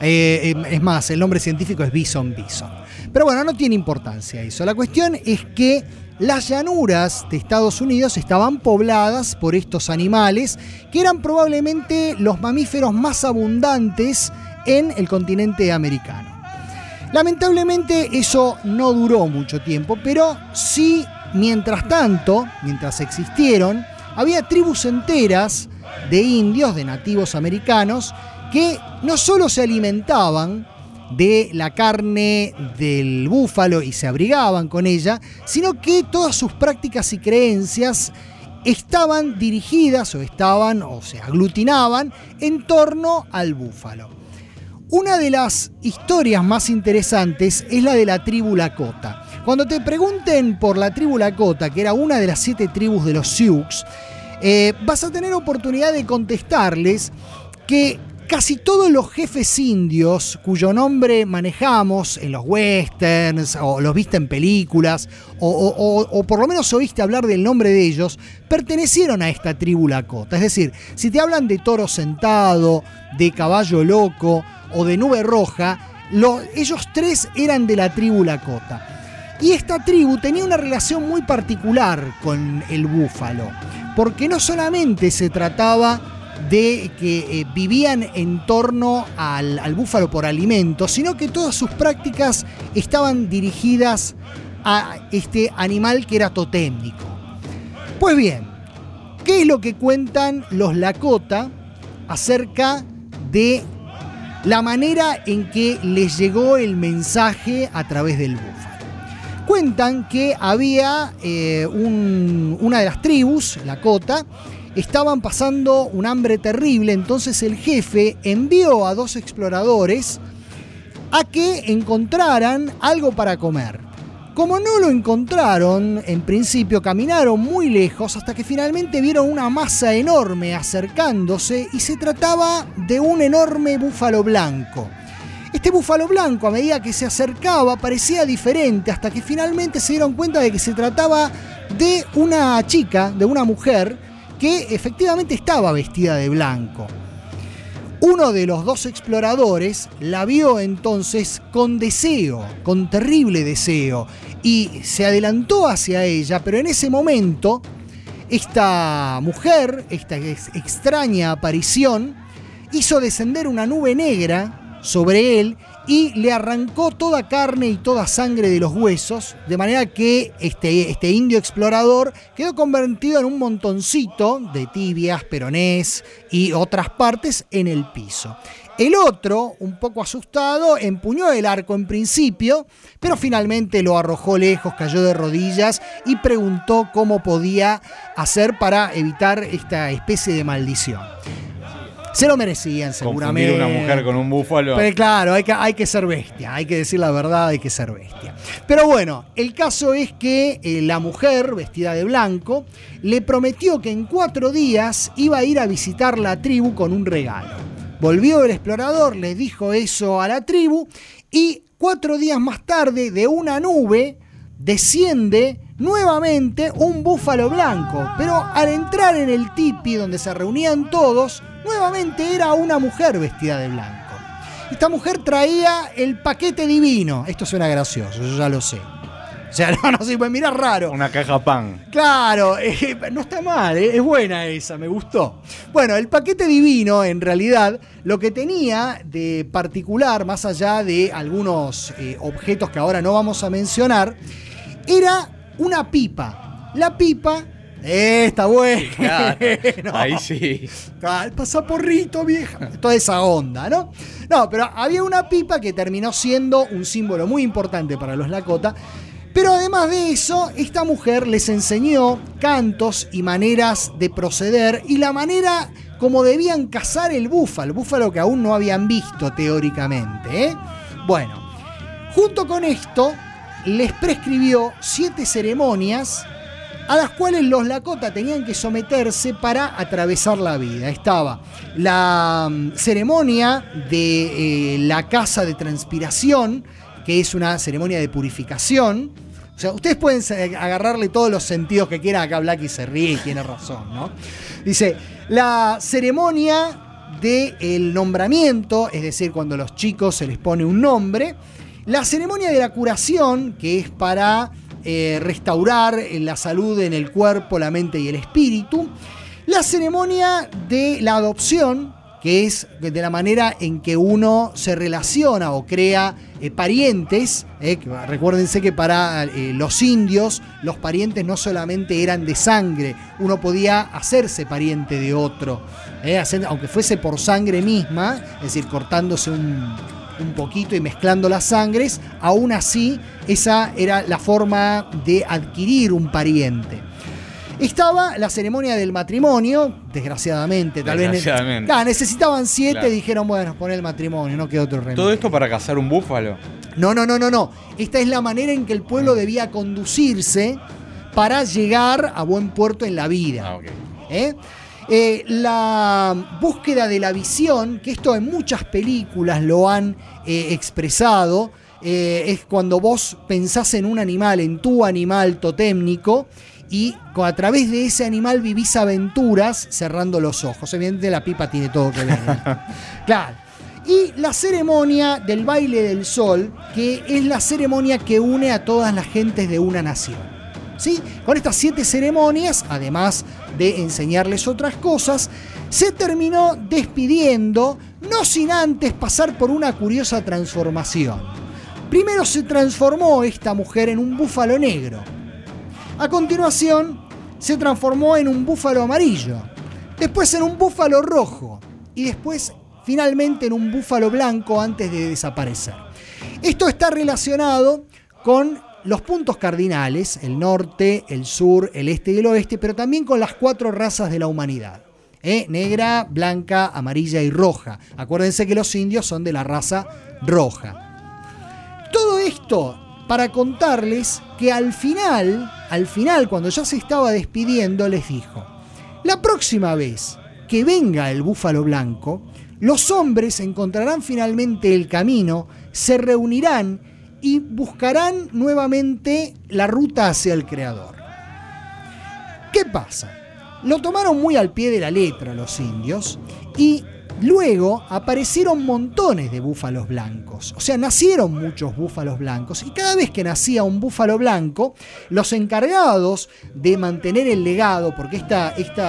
Es más, el nombre científico es bison. Pero bueno, no tiene importancia eso. La cuestión es que las llanuras de Estados Unidos estaban pobladas por estos animales que eran probablemente los mamíferos más abundantes en el continente americano. Lamentablemente eso no duró mucho tiempo, pero sí, mientras tanto, mientras existieron, había tribus enteras de indios, de nativos americanos, que no solo se alimentaban de la carne del búfalo y se abrigaban con ella, sino que todas sus prácticas y creencias estaban dirigidas o se aglutinaban en torno al búfalo. Una de las historias más interesantes es la de la tribu Lakota. Cuando te pregunten por la tribu Lakota, que era una de las 7 tribus de los Sioux, vas a tener oportunidad de contestarles que casi todos los jefes indios cuyo nombre manejamos en los westerns o los viste en películas o por lo menos oíste hablar del nombre de ellos, pertenecieron a esta tribu Lakota. Es decir, si te hablan de Toro Sentado, de Caballo Loco o de Nube Roja, ellos 3 eran de la tribu Lakota. Y esta tribu tenía una relación muy particular con el búfalo, porque no solamente se trataba de que vivían en torno al búfalo por alimento, sino que todas sus prácticas estaban dirigidas a este animal que era totémico. Pues bien, ¿qué es lo que cuentan los Lakota acerca de la manera en que les llegó el mensaje a través del búfalo? Cuentan que había una de las tribus, Lakota, estaban pasando un hambre terrible, entonces el jefe envió a 2 exploradores a que encontraran algo para comer. Como no lo encontraron, en principio caminaron muy lejos hasta que finalmente vieron una masa enorme acercándose y se trataba de un enorme búfalo blanco. Este búfalo blanco, a medida que se acercaba, parecía diferente hasta que finalmente se dieron cuenta de que se trataba de una chica, de una mujer, que efectivamente estaba vestida de blanco. Uno de los dos exploradores la vio entonces con deseo, con terrible deseo, y se adelantó hacia ella, pero en ese momento esta mujer, esta extraña aparición, hizo descender una nube negra sobre él y le arrancó toda carne y toda sangre de los huesos, de manera que este indio explorador quedó convertido en un montoncito de tibias, peronés y otras partes en el piso. El otro, un poco asustado, empuñó el arco en principio, pero finalmente lo arrojó lejos, cayó de rodillas y preguntó cómo podía hacer para evitar esta especie de maldición. Se lo merecían seguramente. Confundir una mujer con un búfalo. Pero claro, hay que ser bestia, hay que decir la verdad, hay que ser bestia. Pero bueno, el caso es que la mujer, vestida de blanco, le prometió que en 4 días iba a ir a visitar la tribu con un regalo. Volvió el explorador, le dijo eso a la tribu y 4 días más tarde, de una nube, desciende nuevamente un búfalo blanco. Pero al entrar en el tipi donde se reunían todos, nuevamente era una mujer vestida de blanco. Esta mujer traía el paquete divino. Esto suena gracioso, yo ya lo sé. O sea, no se puede mirar raro. Una caja pan. Claro, no está mal, es buena esa, me gustó. Bueno, el paquete divino, en realidad, lo que tenía de particular, más allá de algunos objetos que ahora no vamos a mencionar, era una pipa. La pipa... está bueno. Claro, ahí sí. Pasa porrito, vieja. Toda esa onda, ¿no? No, pero había una pipa que terminó siendo un símbolo muy importante para los Lakota. Pero además de eso, esta mujer les enseñó cantos y maneras de proceder y la manera como debían cazar el búfalo que aún no habían visto teóricamente, ¿eh? Bueno, junto con esto, les prescribió 7 ceremonias a las cuales los Lakota tenían que someterse para atravesar la vida. Estaba la ceremonia de la casa de transpiración, que es una ceremonia de purificación. O sea, ustedes pueden agarrarle todos los sentidos que quieran. Acá Blacky se ríe y tiene razón, ¿no? Dice, la ceremonia del nombramiento, es decir, cuando a los chicos se les pone un nombre. La ceremonia de la curación, que es para restaurar la salud en el cuerpo, la mente y el espíritu. La ceremonia de la adopción, que es de la manera en que uno se relaciona o crea parientes. Recuérdense que para los indios los parientes no solamente eran de sangre, uno podía hacerse pariente de otro, aunque fuese por sangre misma, es decir, cortándose un poquito y mezclando las sangres. Aún así, esa era la forma de adquirir un pariente. Estaba la ceremonia del matrimonio, desgraciadamente. Tal vez necesitaban 7, claro. Dijeron, bueno, poner el matrimonio, no quedó otro remedio. ¿Todo esto para cazar un búfalo? No. Esta es la manera en que el pueblo debía conducirse para llegar a buen puerto en la vida. Okay. La búsqueda de la visión, que esto en muchas películas lo han expresado, es cuando vos pensás en un animal, en tu animal totémnico, y a través de ese animal vivís aventuras cerrando los ojos. Evidentemente la pipa tiene todo que ver. Claro. Y la ceremonia del baile del sol, que es la ceremonia que une a todas las gentes de una nación. ¿Sí? Con estas 7 ceremonias, además de enseñarles otras cosas, se terminó despidiendo, no sin antes pasar por una curiosa transformación. Primero se transformó esta mujer en un búfalo negro. A continuación, se transformó en un búfalo amarillo, después en un búfalo rojo y después, finalmente, en un búfalo blanco antes de desaparecer. Esto está relacionado con los puntos cardinales, el norte, el sur, el este y el oeste, pero también con las 4 razas de la humanidad. Negra, blanca, amarilla y roja. Acuérdense que los indios son de la raza roja. Todo esto para contarles que al final, cuando ya se estaba despidiendo, les dijo: la próxima vez que venga el búfalo blanco, los hombres encontrarán finalmente el camino, se reunirán y buscarán nuevamente la ruta hacia el Creador. ¿Qué pasa? Lo tomaron muy al pie de la letra los indios y luego aparecieron montones de búfalos blancos. O sea, nacieron muchos búfalos blancos y cada vez que nacía un búfalo blanco, los encargados de mantener el legado, porque esta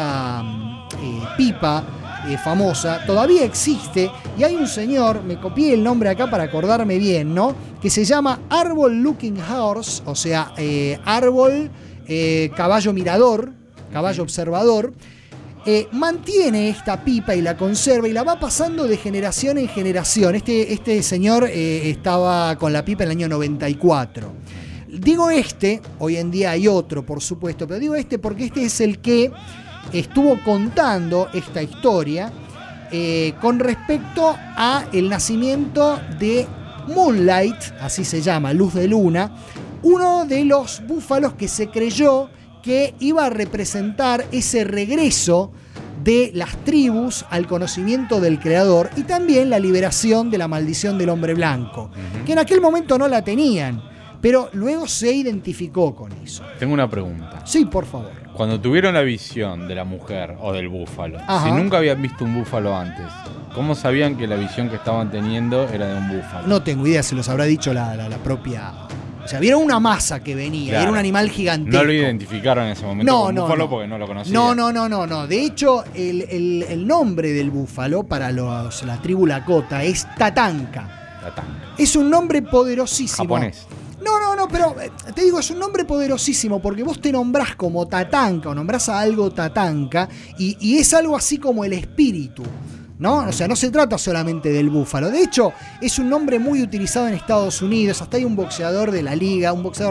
pipa famosa todavía existe, y hay un señor, me copié el nombre acá para acordarme bien, ¿no?, que se llama Árbol Looking Horse, o sea, árbol, caballo mirador, caballo observador. Mantiene esta pipa y la conserva y la va pasando de generación en generación. Este señor estaba con la pipa en el año 94. Digo hoy en día hay otro, por supuesto, pero digo porque este es el que estuvo contando esta historia con respecto a el nacimiento de Moonlight, así se llama, Luz de Luna, uno de los búfalos que se creyó que iba a representar ese regreso de las tribus al conocimiento del Creador y también la liberación de la maldición del hombre blanco, que en aquel momento no la tenían, pero luego se identificó con eso. Tengo una pregunta. Sí, por favor. Cuando tuvieron la visión de la mujer o del búfalo, Ajá. si nunca habían visto un búfalo antes, ¿cómo sabían que la visión que estaban teniendo era de un búfalo? No tengo idea, se los habrá dicho la propia... O sea, vieron una masa que venía, claro. Era un animal gigantesco. No lo identificaron en ese momento como búfalo porque no lo conocían. No. De hecho, el nombre del búfalo para la tribu Lakota es Tatanka. Es un nombre poderosísimo. Japonés. No, pero te digo, es un nombre poderosísimo porque vos te nombrás como Tatanka o nombrás a algo Tatanka y es algo así como el espíritu, ¿no? O sea, no se trata solamente del búfalo. De hecho, es un nombre muy utilizado en Estados Unidos. Hasta hay un boxeador de la liga,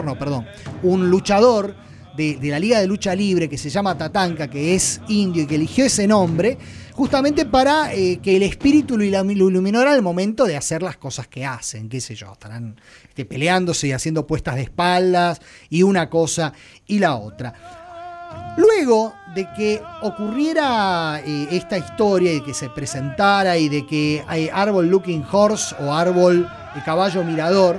un luchador de la Liga de Lucha Libre que se llama Tatanka, que es indio y que eligió ese nombre justamente para que el espíritu lo iluminara al momento de hacer las cosas que hacen, qué sé yo, estarán peleándose y haciendo puestas de espaldas y una cosa y la otra. Luego de que ocurriera esta historia y que se presentara y de que Árbol Looking Horse o Árbol Caballo Mirador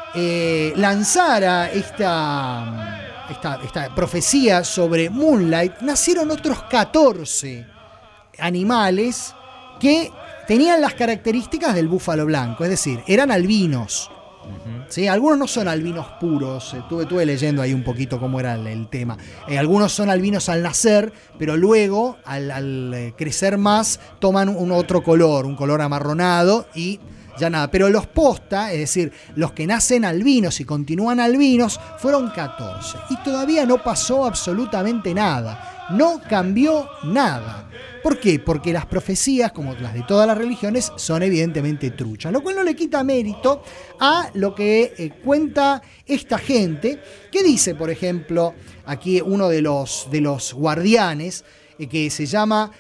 lanzara esta profecía sobre Moonlight, nacieron otros 14 animales que tenían las características del búfalo blanco, es decir, eran albinos. ¿Sí? Algunos no son albinos puros, estuve leyendo ahí un poquito cómo era el tema. Algunos son albinos al nacer, pero luego al crecer más toman un otro color, un color amarronado y ya nada. Pero los posta, es decir, los que nacen albinos y continúan albinos, fueron 14. Y todavía no pasó absolutamente nada, no cambió nada. ¿Por qué? Porque las profecías, como las de todas las religiones, son evidentemente truchas, lo cual no le quita mérito a lo que cuenta esta gente, que dice, por ejemplo, aquí uno de los guardianes, que se llama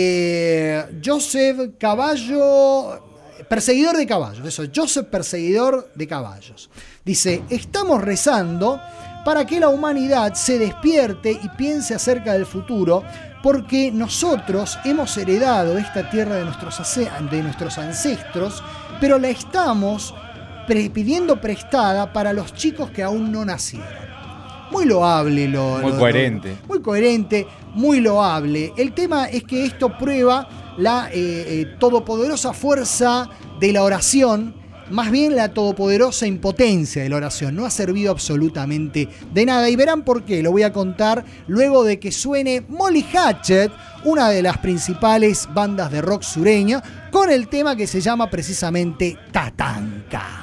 Joseph Caballo, perseguidor de caballos, eso, Joseph Perseguidor de Caballos. Dice: estamos rezando para que la humanidad se despierte y piense acerca del futuro, porque nosotros hemos heredado esta tierra de nuestros ancestros, pero la estamos pidiendo prestada para los chicos que aún no nacieron. Muy loable. Muy coherente. Muy coherente, muy loable. El tema es que esto prueba la todopoderosa fuerza de la oración, más bien la todopoderosa impotencia de la oración. No ha servido absolutamente de nada. Y verán por qué. Lo voy a contar luego de que suene Molly Hatchet, una de las principales bandas de rock sureño, con el tema que se llama precisamente Tatanka.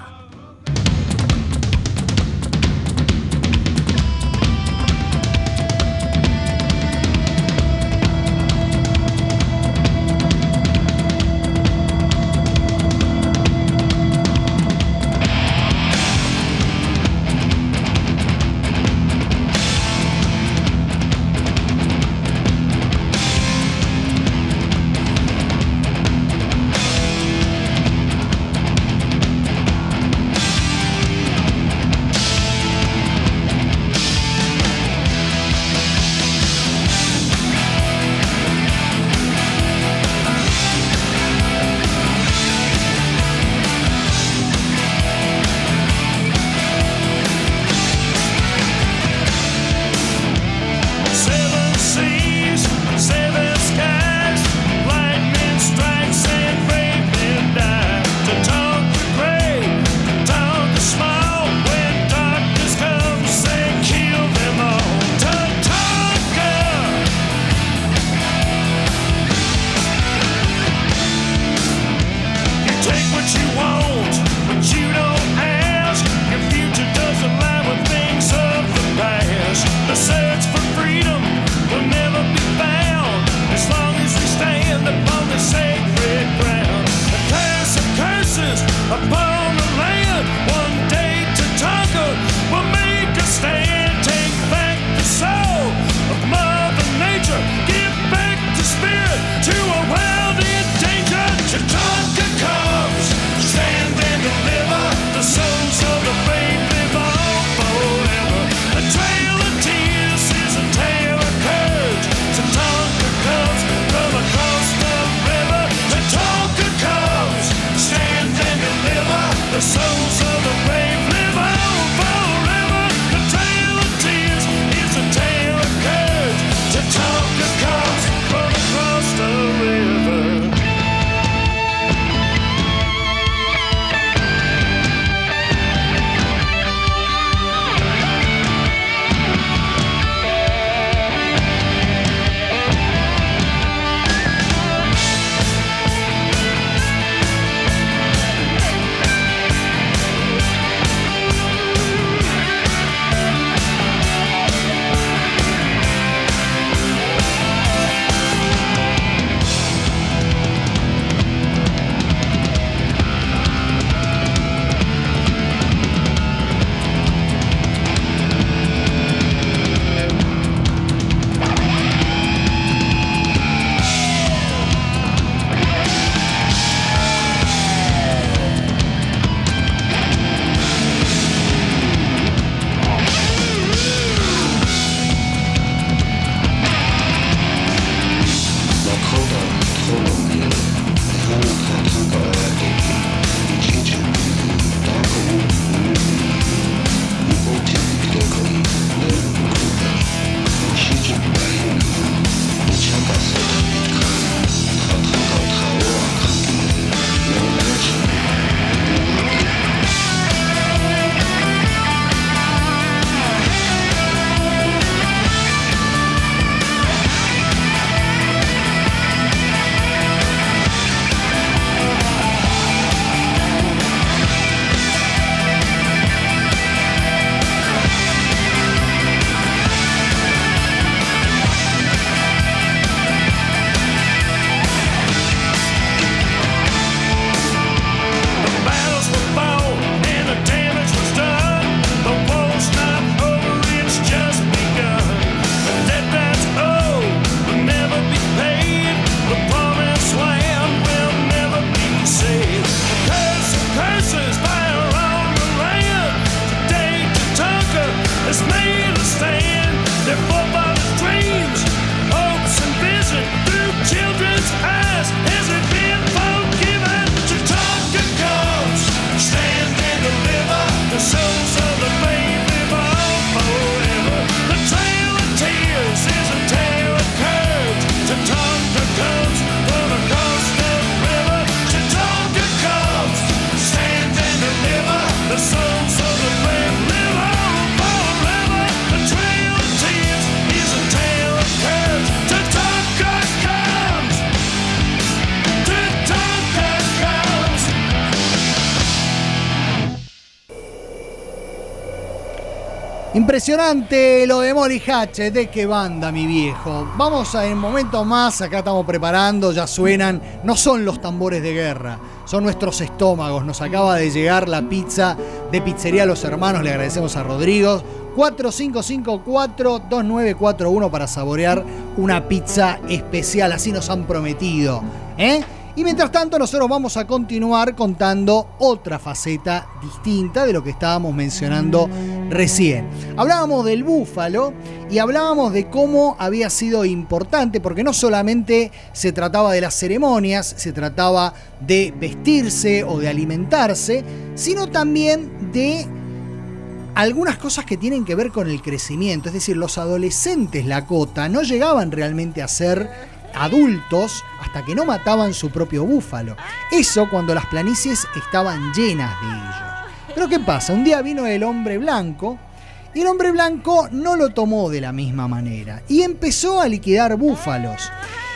Impresionante lo de Molly Hatchet, de qué banda, mi viejo. Vamos a en momentos más, acá estamos preparando, ya suenan, no son los tambores de guerra, son nuestros estómagos. Nos acaba de llegar la pizza de Pizzería Los Hermanos, le agradecemos a Rodrigo. 4554-2941 para saborear una pizza especial, así nos han prometido, ¿eh? Y mientras tanto nosotros vamos a continuar contando otra faceta distinta de lo que estábamos mencionando recién. Hablábamos del búfalo y hablábamos de cómo había sido importante, porque no solamente se trataba de las ceremonias, se trataba de vestirse o de alimentarse, sino también de algunas cosas que tienen que ver con el crecimiento. Es decir, los adolescentes Lakota no llegaban realmente a ser adultos hasta que no mataban su propio búfalo. Eso cuando las planicies estaban llenas de ellos. Pero ¿qué pasa? Un día vino el hombre blanco y el hombre blanco no lo tomó de la misma manera y empezó a liquidar búfalos.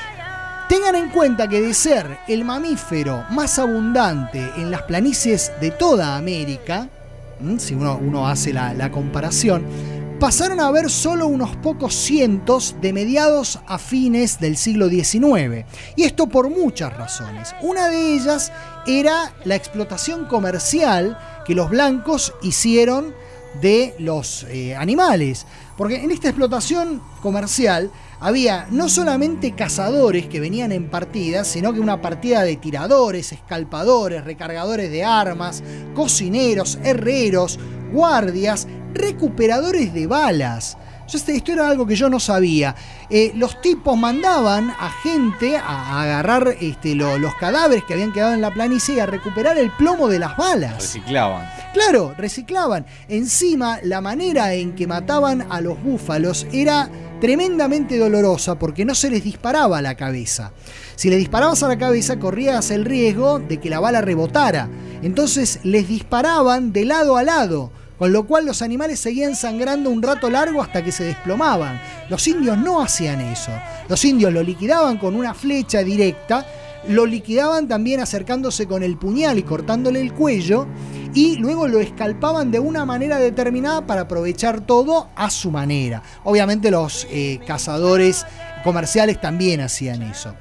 Tengan en cuenta que de ser el mamífero más abundante en las planicies de toda América, si uno hace la comparación, pasaron a haber solo unos pocos cientos de mediados a fines del siglo XIX. Y esto por muchas razones. Una de ellas era la explotación comercial que los blancos hicieron de los animales. Porque en esta explotación comercial había no solamente cazadores que venían en partidas, sino que una partida de tiradores, escalpadores, recargadores de armas, cocineros, herreros, guardias, recuperadores de balas. Esto era algo que yo no sabía. Los tipos mandaban a gente a agarrar los cadáveres que habían quedado en la planicie y a recuperar el plomo de las balas. Reciclaban. Claro, reciclaban. Encima, la manera en que mataban a los búfalos era tremendamente dolorosa porque no se les disparaba a la cabeza. Si le disparabas a la cabeza, corrías el riesgo de que la bala rebotara. Entonces les disparaban de lado a lado, con lo cual los animales seguían sangrando un rato largo hasta que se desplomaban. Los indios no hacían eso. Los indios lo liquidaban con una flecha directa, lo liquidaban también acercándose con el puñal y cortándole el cuello, y luego lo escalpaban de una manera determinada para aprovechar todo a su manera. Obviamente los cazadores comerciales también hacían eso.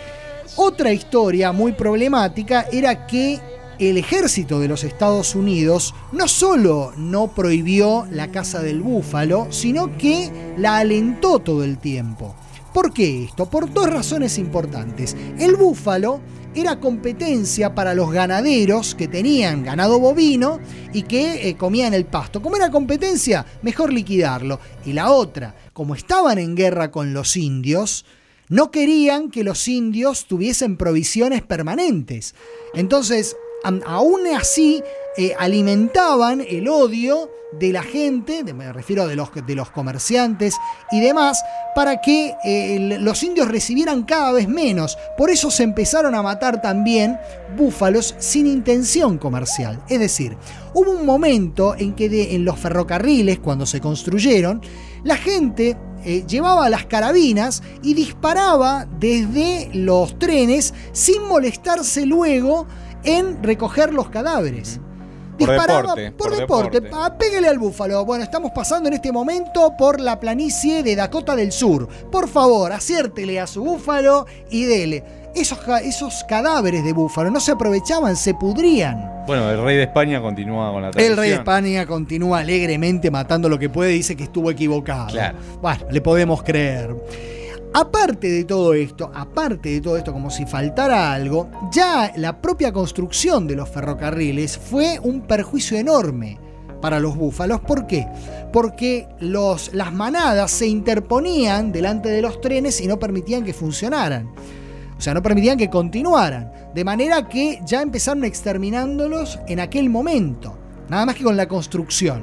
Otra historia muy problemática era que el ejército de los Estados Unidos no solo no prohibió la caza del búfalo, sino que la alentó todo el tiempo. ¿Por qué esto? Por dos razones importantes. El búfalo era competencia para los ganaderos que tenían ganado bovino y que comían el pasto. Como era competencia, mejor liquidarlo. Y la otra, como estaban en guerra con los indios, no querían que los indios tuviesen provisiones permanentes. Entonces, aún así, alimentaban el odio de la gente, me refiero de los comerciantes y demás, para que los indios recibieran cada vez menos. Por eso se empezaron a matar también búfalos sin intención comercial. Es decir, hubo un momento en que en los ferrocarriles, cuando se construyeron, la gente llevaba las carabinas y disparaba desde los trenes sin molestarse luego en recoger los cadáveres. Disparaba por deporte. Pégale al búfalo. Bueno, estamos pasando en este momento por la planicie de Dakota del Sur. Por favor, aciértele a su búfalo y dele. Esos cadáveres de búfalo no se aprovechaban, se pudrían. Bueno, el rey de España continúa con la tradición. El rey de España continúa alegremente matando lo que puede, dice que estuvo equivocado. Claro. Bueno, le podemos creer. Aparte de todo esto, como si faltara algo, ya la propia construcción de los ferrocarriles fue un perjuicio enorme para los búfalos. ¿Por qué? Porque las manadas se interponían delante de los trenes y no permitían que funcionaran. O sea, no permitían que continuaran. De manera que ya empezaron exterminándolos en aquel momento. Nada más que con la construcción.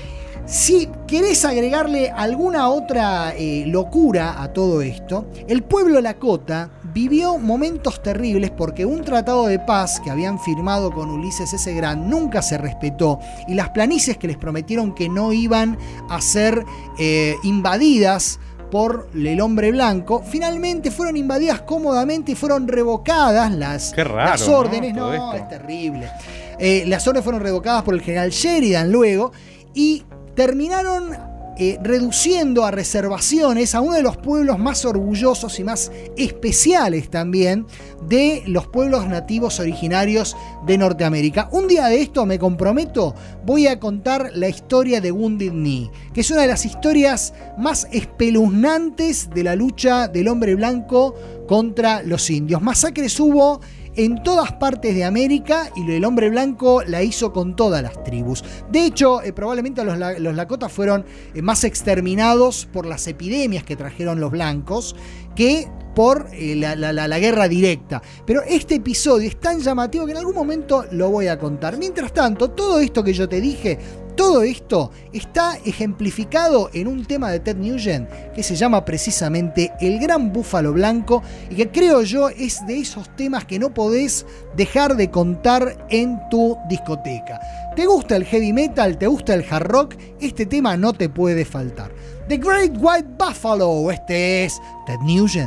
Si querés agregarle alguna otra locura a todo esto, el pueblo Lakota vivió momentos terribles porque un tratado de paz que habían firmado con Ulises S. Grant nunca se respetó, y las planicies que les prometieron que no iban a ser invadidas por el hombre blanco, finalmente fueron invadidas cómodamente y fueron revocadas las órdenes. No, es terrible. Las órdenes fueron revocadas por el general Sheridan luego, y terminaron reduciendo a reservaciones a uno de los pueblos más orgullosos y más especiales también de los pueblos nativos originarios de Norteamérica. Un día de esto, me comprometo, voy a contar la historia de Wounded Knee, que es una de las historias más espeluznantes de la lucha del hombre blanco contra los indios. Masacres hubo en todas partes de América y el hombre blanco la hizo con todas las tribus. De hecho, probablemente los Lakota fueron más exterminados por las epidemias que trajeron los blancos que por la guerra directa. Pero este episodio es tan llamativo que en algún momento lo voy a contar. Mientras tanto, todo esto que yo te dije, todo esto está ejemplificado en un tema de Ted Nugent que se llama precisamente El Gran Búfalo Blanco, y que creo yo es de esos temas que no podés dejar de contar en tu discoteca. ¿Te gusta el heavy metal? ¿Te gusta el hard rock? Este tema no te puede faltar. The Great White Buffalo, este es Ted Nugent.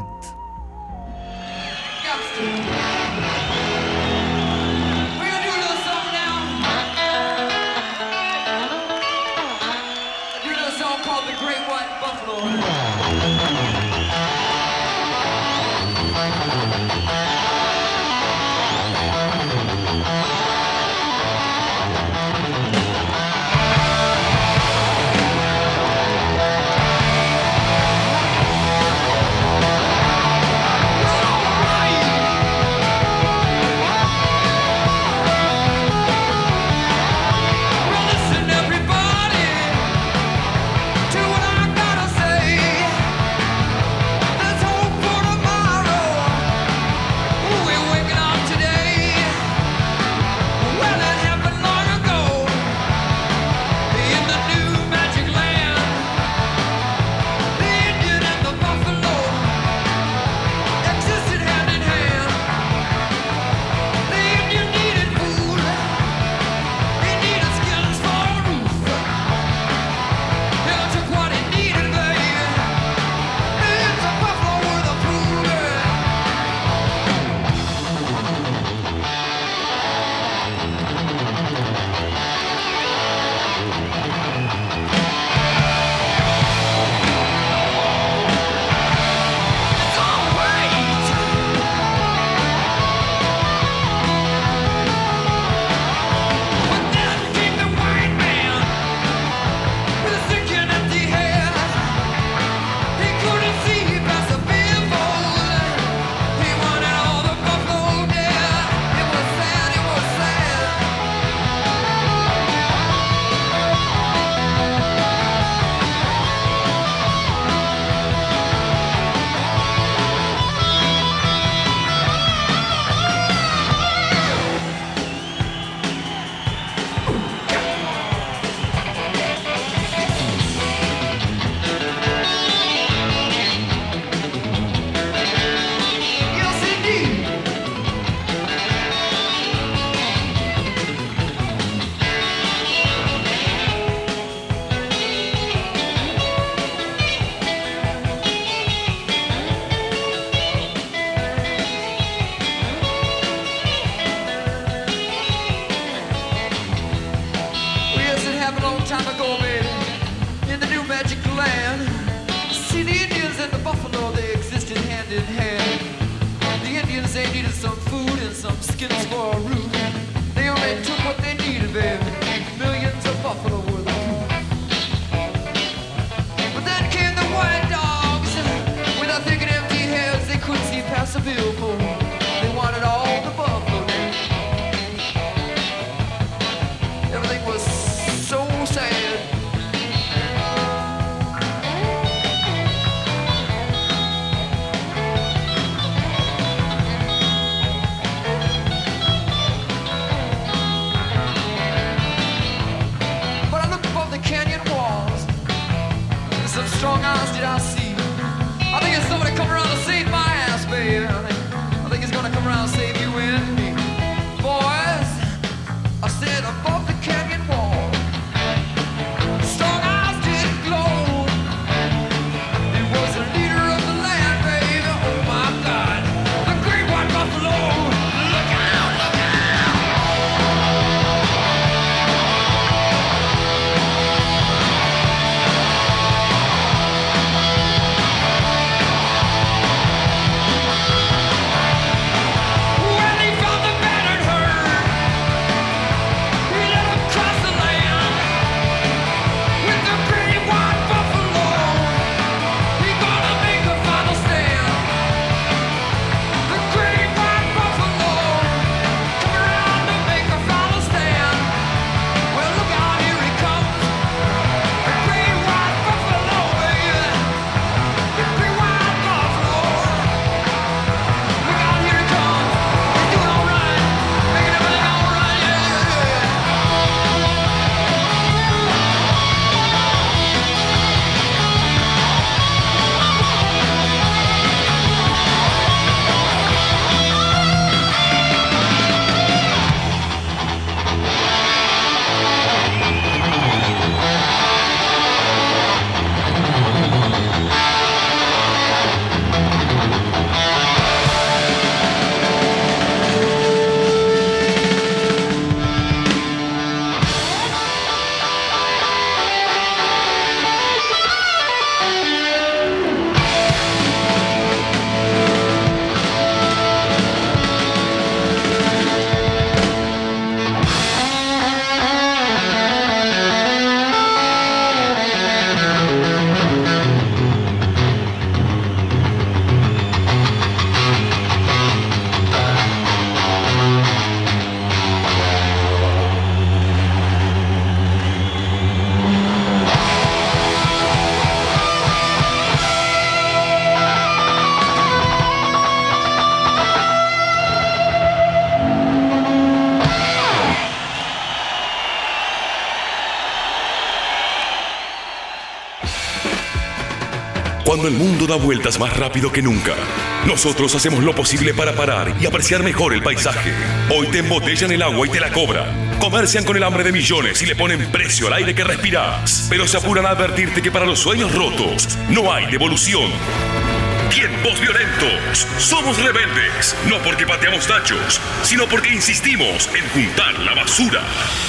Cuando el mundo da vueltas más rápido que nunca, nosotros hacemos lo posible para parar y apreciar mejor el paisaje. Hoy te embotellan el agua y te la cobran. Comercian con el hambre de millones y le ponen precio al aire que respiras. Pero se apuran a advertirte que para los sueños rotos no hay devolución. Tiempos violentos. Somos rebeldes. No porque pateamos tachos, sino porque insistimos en juntar la basura.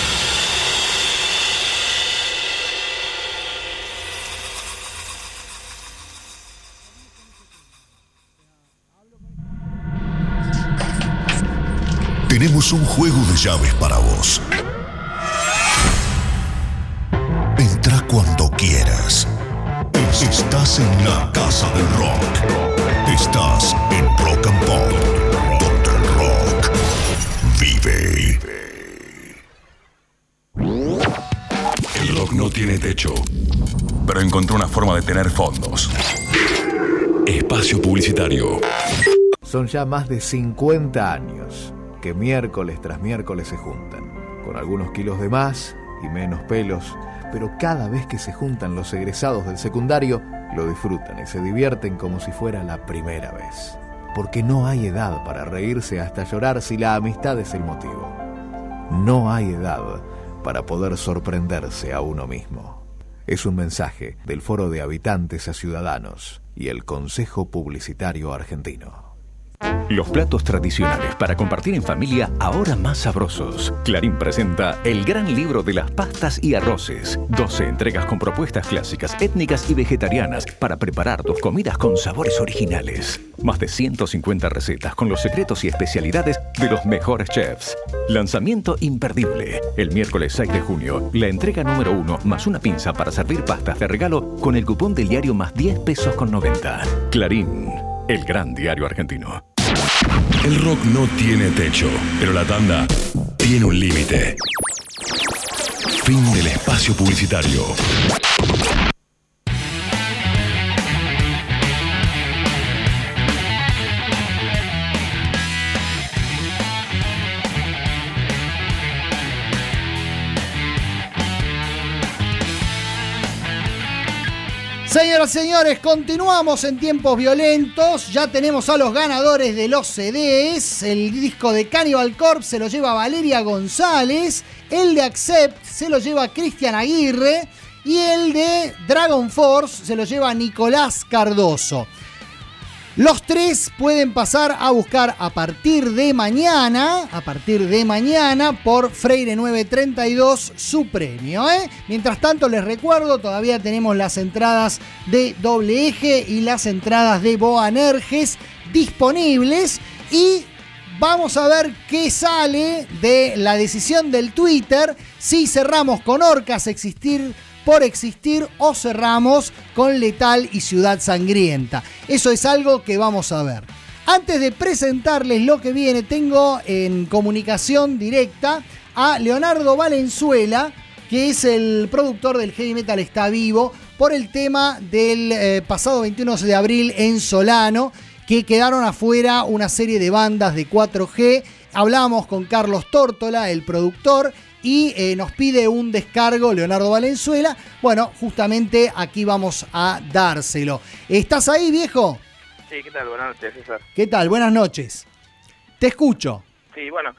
Tenemos un juego de llaves para vos. Entra cuando quieras. Estás en la Casa del Rock. Estás en Rock and Pop, donde el rock vive. El rock no tiene techo, pero encontró una forma de tener fondos. Espacio publicitario. Son ya más de 50 años que miércoles tras miércoles se juntan, con algunos kilos de más y menos pelos, pero cada vez que se juntan los egresados del secundario, lo disfrutan y se divierten como si fuera la primera vez. Porque no hay edad para reírse hasta llorar si la amistad es el motivo. No hay edad para poder sorprenderse a uno mismo. Es un mensaje del Foro de Habitantes a Ciudadanos y el Consejo Publicitario Argentino. Los platos tradicionales para compartir en familia, ahora más sabrosos. Clarín presenta El Gran Libro de las Pastas y Arroces. 12 entregas con propuestas clásicas, étnicas y vegetarianas para preparar tus comidas con sabores originales. Más de 150 recetas con los secretos y especialidades de los mejores chefs. Lanzamiento imperdible. El miércoles 6 de junio, la entrega número 1 más una pinza para servir pastas de regalo con el cupón del diario más 10 pesos con 90. Clarín, el gran diario argentino. El rock no tiene techo, pero la tanda tiene un límite. Fin del espacio publicitario. Señoras y señores, continuamos en Tiempos Violentos. Ya tenemos a los ganadores de los CDs. El disco de Cannibal Corpse se lo lleva Valeria González. El de Accept se lo lleva Cristian Aguirre. Y el de Dragon Force se lo lleva Nicolás Cardoso. Los tres pueden pasar a buscar a partir de mañana por Freire 932 su premio, Mientras tanto les recuerdo, todavía tenemos las entradas de Doble Eje y las entradas de Boanerges disponibles y vamos a ver qué sale de la decisión del Twitter, si cerramos con Orcas por existir o cerramos con Letal y Ciudad Sangrienta. Eso es algo que vamos a ver. Antes de presentarles lo que viene, tengo en comunicación directa a Leonardo Valenzuela, que es el productor del Heavy Metal Está Vivo, por el tema del pasado 21 de abril en Solano, que quedaron afuera una serie de bandas de 4G. Hablamos con Carlos Tórtola, el productor, y nos pide un descargo Leonardo Valenzuela. Bueno, justamente aquí vamos a dárselo. ¿Estás ahí, viejo? Sí, ¿qué tal? Buenas noches, César. ¿Qué tal? Buenas noches. Te escucho. Sí, bueno,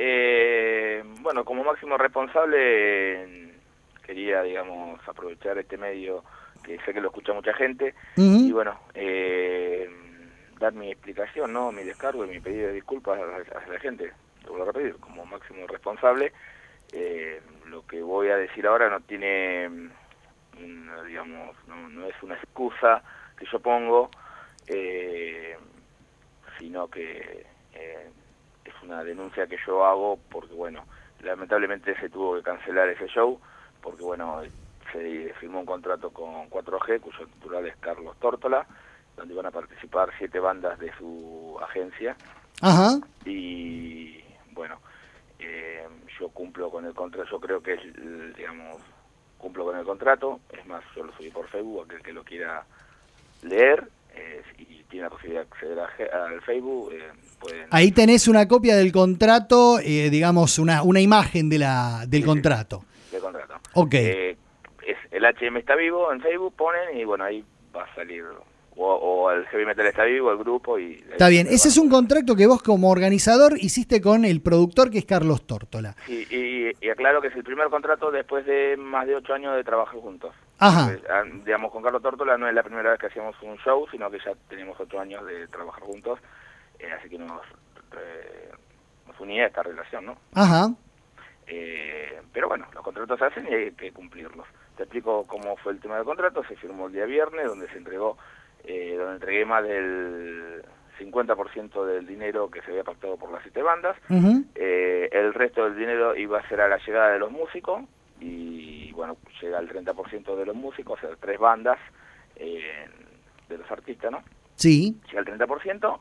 como máximo responsable quería, digamos, aprovechar este medio que sé que lo escucha mucha gente y bueno, dar mi explicación, ¿no? Mi descargo y mi pedido de disculpas a la gente. Lo voy a repetir, como máximo responsable. Lo que voy a decir ahora no tiene, digamos, no es una excusa que yo pongo, sino que es una denuncia que yo hago porque, bueno, lamentablemente se tuvo que cancelar ese show porque, bueno, se firmó un contrato con 4G, cuyo titular es Carlos Tórtola, donde iban a participar 7 bandas de su agencia. Ajá. Y, bueno, yo cumplo con el contrato, yo creo que digamos, cumplo con el contrato, es más, yo lo subí por Facebook, aquel que lo quiera leer, y tiene la posibilidad de acceder al Facebook, pueden... Ahí tenés una copia del contrato, digamos, una imagen del contrato. Del contrato. Ok. Es el HM Está Vivo en Facebook, ponen, y bueno, ahí va a salir o el heavy metal está vivo, el grupo. Está bien, ese es un contrato que vos como organizador hiciste con el productor, que es Carlos Tórtola. Sí, y aclaro que es el primer contrato después de más de 8 años de trabajar juntos. Ajá. Entonces, digamos, con Carlos Tórtola no es la primera vez que hacíamos un show, sino que ya teníamos 8 años de trabajar juntos, así que nos unía esta relación, ¿no? Ajá. Pero bueno, los contratos se hacen y hay que cumplirlos. Te explico cómo fue el tema del contrato. Se firmó el día viernes, donde se entregó, donde entregué más del 50% del dinero que se había pactado por las 7 bandas. Uh-huh. El resto del dinero iba a ser a la llegada de los músicos, y bueno, llega el 30% de los músicos, o sea, 3 bandas de los artistas, ¿no? Sí. Llega el 30%,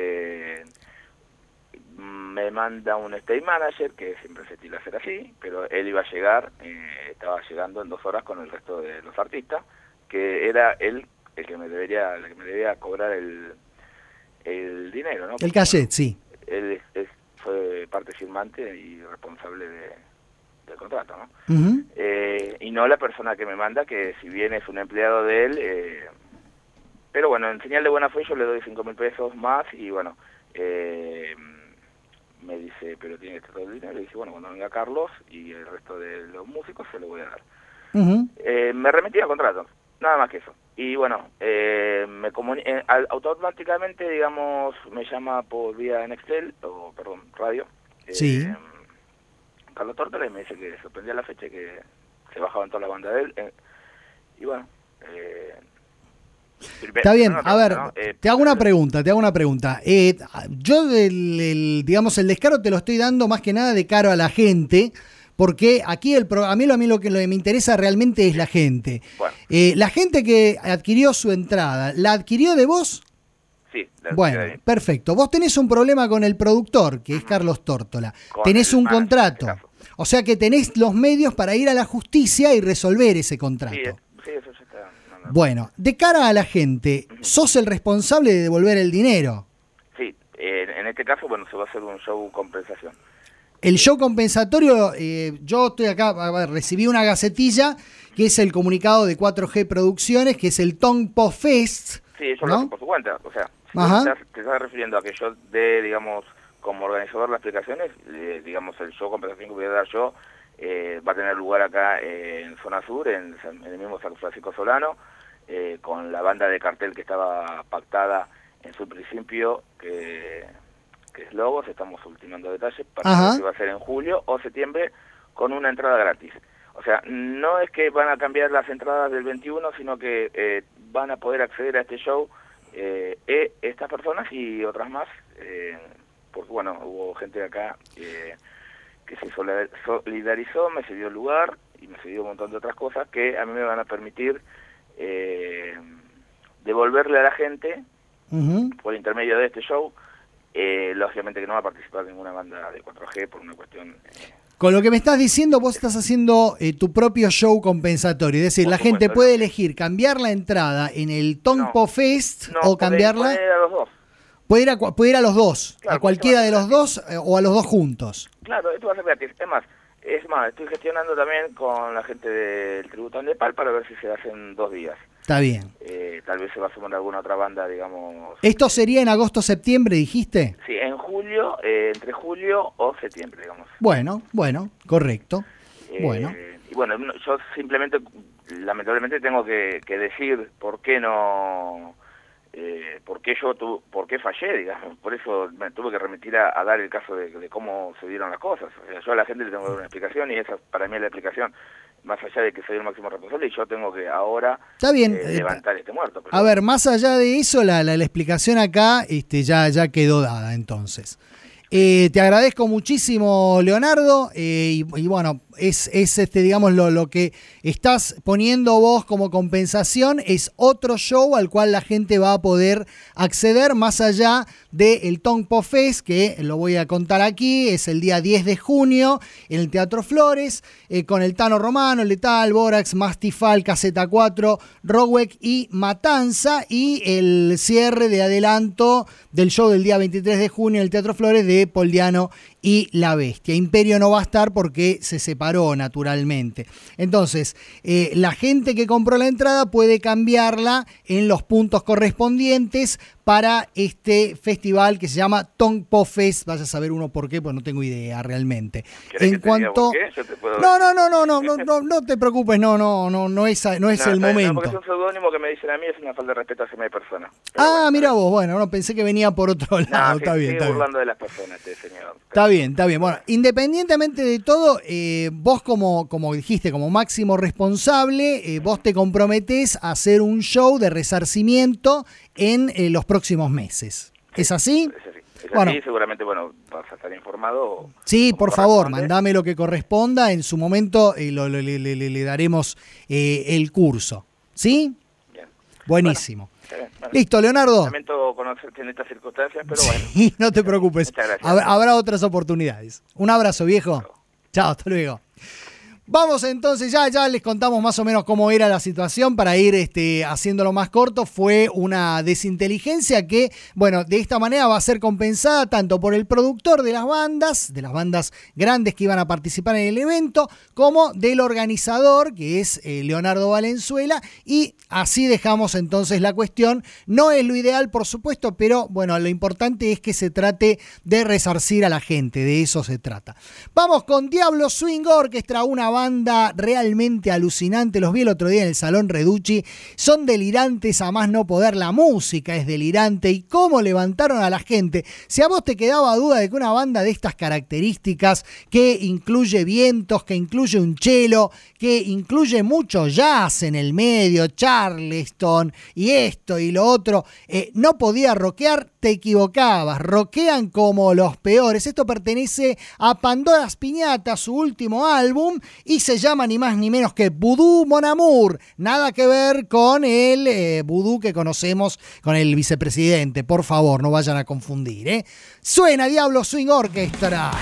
me manda un stage manager, que siempre se estila hacer así, pero él iba a llegar, estaba llegando en 2 horas con el resto de los artistas, que era él el que me debía cobrar el dinero, ¿no? El cachet, sí. Él fue parte firmante y responsable del contrato, ¿no? Uh-huh. Y no la persona que me manda, que si bien es un empleado de él, pero bueno, en señal de buena fe yo le doy 5.000 pesos más, y bueno, me dice, pero tiene que estar todo el dinero, y dice, bueno, cuando venga Carlos y el resto de los músicos se lo voy a dar. Uh-huh. Me remetí al contrato, nada más que eso. Y bueno, automáticamente, digamos, me llama por vía Nextel, radio. Sí. Carlos Tórtola, y me dice que sorprendía la fecha, que se bajaba en toda la banda de él. Y bueno... Está bien, a ver, te hago una pregunta. Yo, digamos, el descaro te lo estoy dando más que nada de caro a la gente, porque aquí a mí lo que me interesa realmente es la gente. Bueno. La gente que adquirió su entrada, ¿la adquirió de vos? Sí. Bueno, perfecto. Vos tenés un problema con el productor, que es Carlos Tórtola. Tenés un contrato. O sea que tenés los medios para ir a la justicia y resolver ese contrato. Sí, eso ya está. Bueno, de cara a la gente, ¿sos el responsable de devolver el dinero? Sí, en este caso, bueno, se va a hacer un show compensación. El show compensatorio, yo estoy acá, recibí una gacetilla, que es el comunicado de 4G Producciones, que es el Tongpo Fest. Sí, yo lo hago por su cuenta, o sea, si te estás refiriendo a que yo dé, digamos, como organizador las explicaciones, digamos, el show compensación que voy a dar yo, va a tener lugar acá en Zona Sur, en el mismo San Francisco Solano, con la banda de cartel que estaba pactada en su principio, que es Logos. Estamos ultimando detalles para que va a ser en julio o septiembre, con una entrada gratis. O sea, no es que van a cambiar las entradas del 21, sino que van a poder acceder a este show estas personas y otras más, porque bueno, hubo gente de acá que se solidarizó, me cedió el lugar y me cedió un montón de otras cosas que a mí me van a permitir devolverle a la gente, por intermedio de este show. Lógicamente que no va a participar ninguna banda de 4G por una cuestión... Con lo que me estás diciendo, vos estás haciendo tu propio show compensatorio. Es decir, la gente puede elegir cambiar la entrada en el Tongpo Fest o cambiarla... Puede ir a los dos. Puede ir a los dos, claro, a cualquiera de los dos o a los dos juntos. Claro, esto va a ser gratis. Es más, estoy gestionando también con la gente del Tributo a Nepal para ver si se hacen 2 días. Está bien. Tal vez se va a sumar alguna otra banda, digamos... ¿Esto sería en agosto-septiembre, dijiste? Sí, en julio, entre julio o septiembre, digamos. Bueno, correcto. Bueno. Y bueno, yo simplemente, lamentablemente, tengo que decir por qué no... por qué fallé, digamos. Por eso me tuve que remitir a dar el caso de cómo se dieron las cosas. O sea, yo a la gente le tengo que dar una explicación, y esa para mí es la explicación, más allá de que soy el máximo responsable, y yo tengo que ahora está bien, levantar este muerto. Pero... A ver, más allá de eso, la explicación acá ya quedó dada, entonces. Te agradezco muchísimo, Leonardo, y bueno, es digamos, lo que estás poniendo vos como compensación es otro show al cual la gente va a poder acceder, más allá del Tongpo Fest, que lo voy a contar aquí, es el día 10 de junio en el Teatro Flores, con el Tano Romano, Letal, Borax, Mastifal, Caseta 4, Rowek y Matanza, y el cierre de adelanto del show del día 23 de junio en el Teatro Flores de Poldiano y La Bestia. Imperio no va a estar porque se separó separó naturalmente. Entonces, la gente que compró la entrada puede cambiarla en los puntos correspondientes para este festival que se llama Tongpo Fest. Vaya a saber uno por qué, pues no tengo idea realmente. En cuanto no te preocupes, no es el momento. Porque es un seudónimo que me dicen a mí, es una falta de respeto hacia mi persona. Mira vos, bueno, no pensé que venía por otro lado. Está bien, está bien. Burlando de las personas, señor. Está bien. Bueno, independientemente de todo, vos como dijiste, como máximo responsable, vos te comprometés a hacer un show de resarcimiento en los próximos meses. ¿Es así? Es así, seguramente, vas a estar informado. Sí, por favor, mandame lo que corresponda. En su momento le daremos el curso. ¿Sí? Bien. Buenísimo. Bueno. Listo, Leonardo. Lamento conocerte en estas circunstancias, pero bueno. Sí, no te preocupes. Muchas gracias. Habrá otras oportunidades. Un abrazo, viejo. Chao, hasta luego. Vamos entonces, ya les contamos más o menos cómo era la situación para ir haciéndolo más corto. Fue una desinteligencia que, de esta manera va a ser compensada tanto por el productor de las bandas grandes que iban a participar en el evento, como del organizador, que es Leonardo Valenzuela, y así dejamos entonces la cuestión. No es lo ideal, por supuesto, pero lo importante es que se trate de resarcir a la gente, de eso se trata. Vamos con Diablo Swing Orchestra, una banda realmente alucinante. Los vi el otro día en el Salón Reducci. Son delirantes a más no poder. La música es delirante y cómo levantaron a la gente. Si a vos te quedaba duda de que una banda de estas características, que incluye vientos, que incluye un cello, que incluye mucho jazz en el medio, Charleston y esto y lo otro, no podía rockear, te equivocabas. Rockean como los peores. Esto pertenece a Pandora's Piñata, su último álbum, y se llama ni más ni menos que Voodoo Mon Amour. Nada que ver con el voodoo que conocemos con el vicepresidente. Por favor, no vayan a confundir, Suena Diablo Swing Orchestra.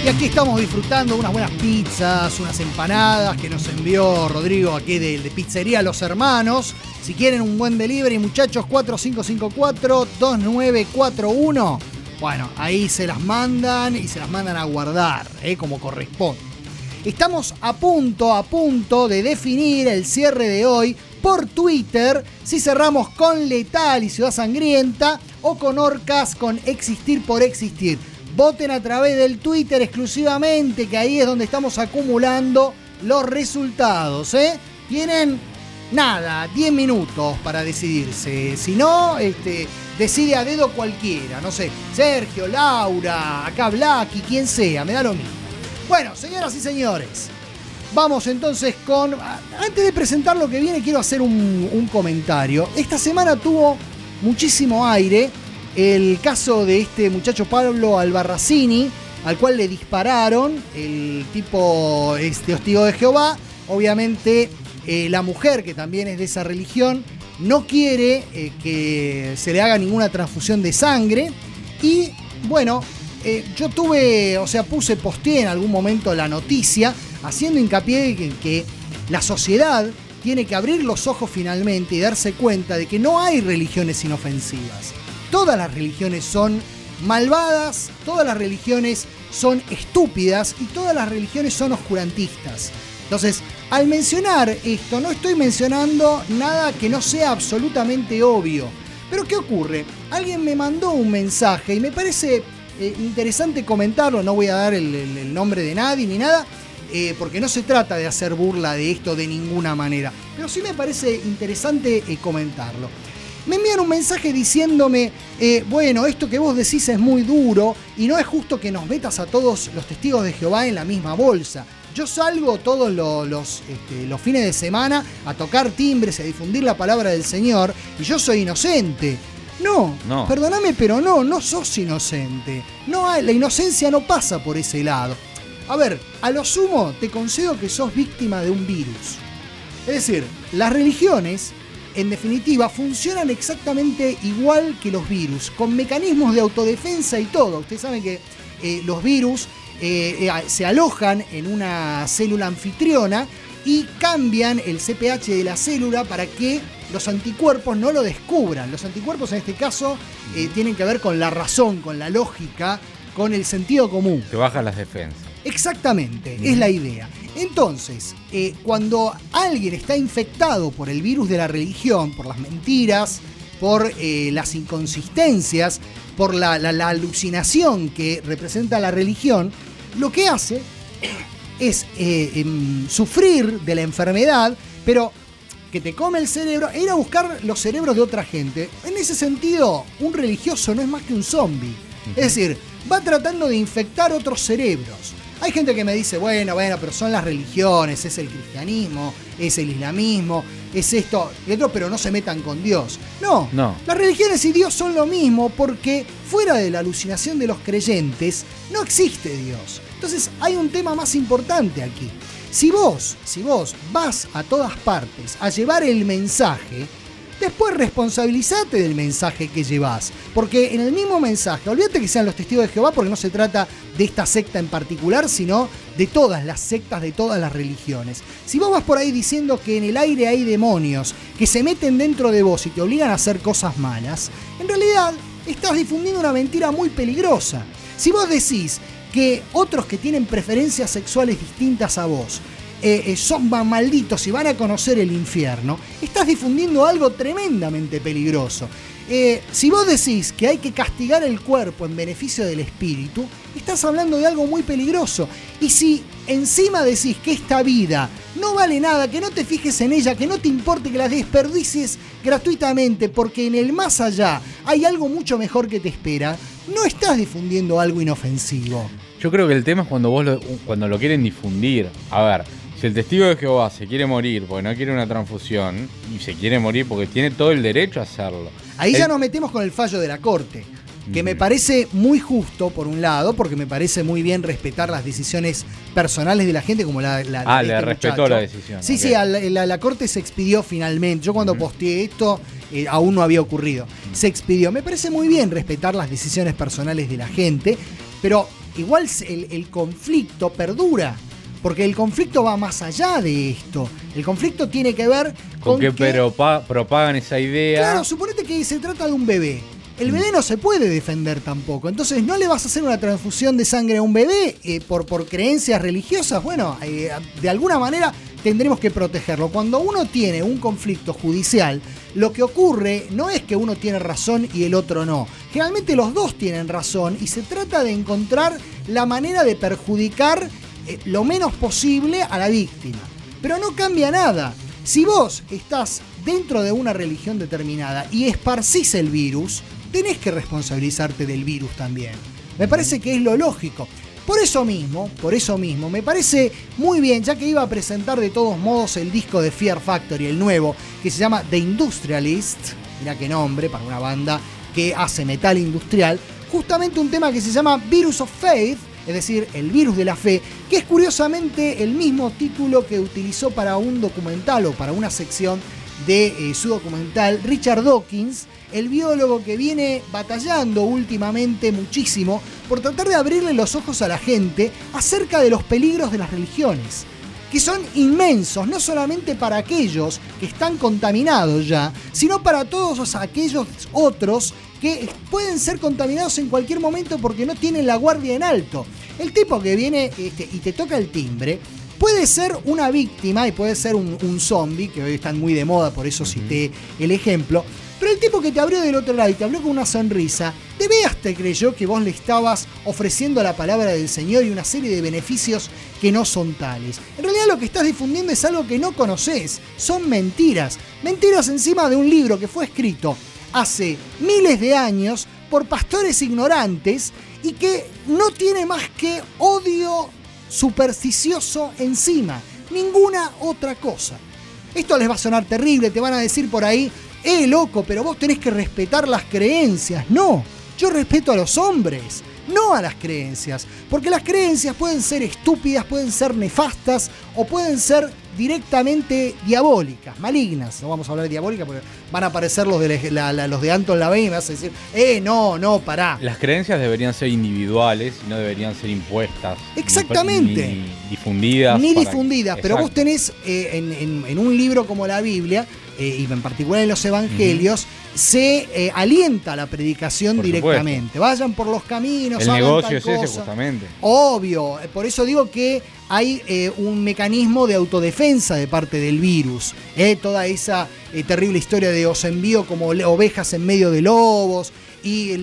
Y aquí estamos disfrutando unas buenas pizzas, unas empanadas que nos envió Rodrigo aquí de Pizzería Los Hermanos. Si quieren un buen delivery, muchachos, 4554-2941. Bueno, ahí se las mandan y se las mandan a guardar, como corresponde. Estamos a punto de definir el cierre de hoy por Twitter, si cerramos con Letal y Ciudad Sangrienta o con Orcas con Existir por Existir. Voten a través del Twitter exclusivamente, que ahí es donde estamos acumulando los resultados. Tienen 10 minutos para decidirse. Si no, decide a dedo cualquiera. No sé, Sergio, Laura, acá Blacky, quien sea, me da lo mismo. Bueno, señoras y señores, vamos entonces con... Antes de presentar lo que viene, quiero hacer un comentario. Esta semana tuvo muchísimo aire el caso de este muchacho Pablo Albarracini, al cual le dispararon. El tipo es testigo de Jehová. Obviamente la mujer, que también es de esa religión, no quiere que se le haga ninguna transfusión de sangre. Y bueno, yo posteé en algún momento la noticia haciendo hincapié en que la sociedad tiene que abrir los ojos finalmente y darse cuenta de que no hay religiones inofensivas. Todas las religiones son malvadas, todas las religiones son estúpidas y todas las religiones son oscurantistas. Entonces, al mencionar esto, no estoy mencionando nada que no sea absolutamente obvio. Pero ¿qué ocurre? Alguien me mandó un mensaje y me parece interesante comentarlo. No voy a dar el nombre de nadie ni nada, porque no se trata de hacer burla de esto de ninguna manera. Pero sí me parece interesante comentarlo. Me envían un mensaje diciéndome, bueno, esto que vos decís es muy duro y no es justo que nos metas a todos los testigos de Jehová en la misma bolsa. Yo salgo todos los fines de semana a tocar timbres y a difundir la palabra del Señor y yo soy inocente. No, perdóname, pero no sos inocente. La inocencia no pasa por ese lado. A ver, a lo sumo te concedo que sos víctima de un virus. Es decir, las religiones, en definitiva, funcionan exactamente igual que los virus, con mecanismos de autodefensa y todo. Ustedes saben que los virus se alojan en una célula anfitriona y cambian el CPH de la célula para que los anticuerpos no lo descubran. Los anticuerpos en este caso tienen que ver con la razón, con la lógica, con el sentido común. Que bajan las defensas. Exactamente, es la idea. Entonces, cuando alguien está infectado por el virus de la religión, por las mentiras, por las inconsistencias, por la alucinación que representa la religión, lo que hace es sufrir de la enfermedad, pero que te come el cerebro e ir a buscar los cerebros de otra gente. En ese sentido, un religioso no es más que un zombie. Es decir, va tratando de infectar otros cerebros. Hay gente que me dice, bueno, pero son las religiones, es el cristianismo, es el islamismo, es esto y otro, pero no se metan con Dios. No, las religiones y Dios son lo mismo, porque fuera de la alucinación de los creyentes no existe Dios. Entonces hay un tema más importante aquí. Si vos vas a todas partes a llevar el mensaje, después responsabilízate del mensaje que llevas. Porque en el mismo mensaje, olvídate que sean los testigos de Jehová, porque no se trata de esta secta en particular, sino de todas las sectas, de todas las religiones. Si vos vas por ahí diciendo que en el aire hay demonios que se meten dentro de vos y te obligan a hacer cosas malas, en realidad estás difundiendo una mentira muy peligrosa. Si vos decís que otros que tienen preferencias sexuales distintas a vos son malditos y van a conocer el infierno, estás difundiendo algo tremendamente peligroso. Si vos decís que hay que castigar el cuerpo en beneficio del espíritu, estás hablando de algo muy peligroso. Y si encima decís que esta vida no vale nada, que no te fijes en ella, que no te importe, que la desperdicies gratuitamente porque en el más allá hay algo mucho mejor que te espera, no estás difundiendo algo inofensivo. Yo creo que el tema es cuando lo quieren difundir. A ver, si el testigo de Jehová se quiere morir porque no quiere una transfusión, y se quiere morir porque tiene todo el derecho a hacerlo. Ahí ya nos metemos con el fallo de la Corte, que me parece muy justo por un lado, porque me parece muy bien respetar las decisiones personales de la gente, como la le respetó la decisión. Sí, okay. Sí, la Corte se expidió finalmente. Yo cuando posteé esto, aún no había ocurrido. Se expidió. Me parece muy bien respetar las decisiones personales de la gente, pero igual el conflicto perdura. Porque el conflicto va más allá de esto. El conflicto tiene que ver con que propagan esa idea. Claro, suponete que se trata de un bebé. El bebé no se puede defender tampoco. Entonces, ¿no le vas a hacer una transfusión de sangre a un bebé por creencias religiosas? Bueno, de alguna manera tendremos que protegerlo. Cuando uno tiene un conflicto judicial, lo que ocurre no es que uno tiene razón y el otro no. Generalmente los dos tienen razón y se trata de encontrar la manera de perjudicar lo menos posible a la víctima. Pero no cambia nada. Si vos estás dentro de una religión determinada y esparcís el virus, tenés que responsabilizarte del virus también. Me parece que es lo lógico. Por eso mismo, me parece muy bien, ya que iba a presentar de todos modos el disco de Fear Factory, el nuevo, que se llama The Industrialist, mirá qué nombre para una banda que hace metal industrial, justamente un tema que se llama Virus of Faith, es decir, el virus de la fe, que es curiosamente el mismo título que utilizó para un documental o para una sección de su documental Richard Dawkins, el biólogo que viene batallando últimamente muchísimo por tratar de abrirle los ojos a la gente acerca de los peligros de las religiones, que son inmensos, no solamente para aquellos que están contaminados ya, sino para todos aquellos otros que pueden ser contaminados en cualquier momento porque no tienen la guardia en alto. El tipo que viene y te toca el timbre puede ser una víctima y puede ser un zombie, que hoy están muy de moda, por eso cité el ejemplo. Pero el tipo que te abrió del otro lado y te habló con una sonrisa, de veras te creyó que vos le estabas ofreciendo la palabra del Señor y una serie de beneficios que no son tales. En realidad lo que estás difundiendo es algo que no conocés. Son mentiras. Mentiras encima de un libro que fue escrito hace miles de años por pastores ignorantes y que no tiene más que odio supersticioso encima. Ninguna otra cosa. Esto les va a sonar terrible, te van a decir por ahí, loco, pero vos tenés que respetar las creencias. No, yo respeto a los hombres, no a las creencias. Porque las creencias pueden ser estúpidas, pueden ser nefastas o pueden ser directamente diabólicas, malignas. No vamos a hablar de diabólicas porque van a aparecer los de Anton LaVey y me vas a decir, no, pará. Las creencias deberían ser individuales y no deberían ser impuestas. Exactamente. Ni difundidas. Pero vos tenés en un libro como la Biblia, y en particular en los evangelios, se alienta la predicación directamente. Vayan por los caminos, el hagan negocio tal es cosa. ese justamente. Obvio, por eso digo que hay un mecanismo de autodefensa de parte del virus. Toda esa terrible historia de os envío como ovejas en medio de lobos. Y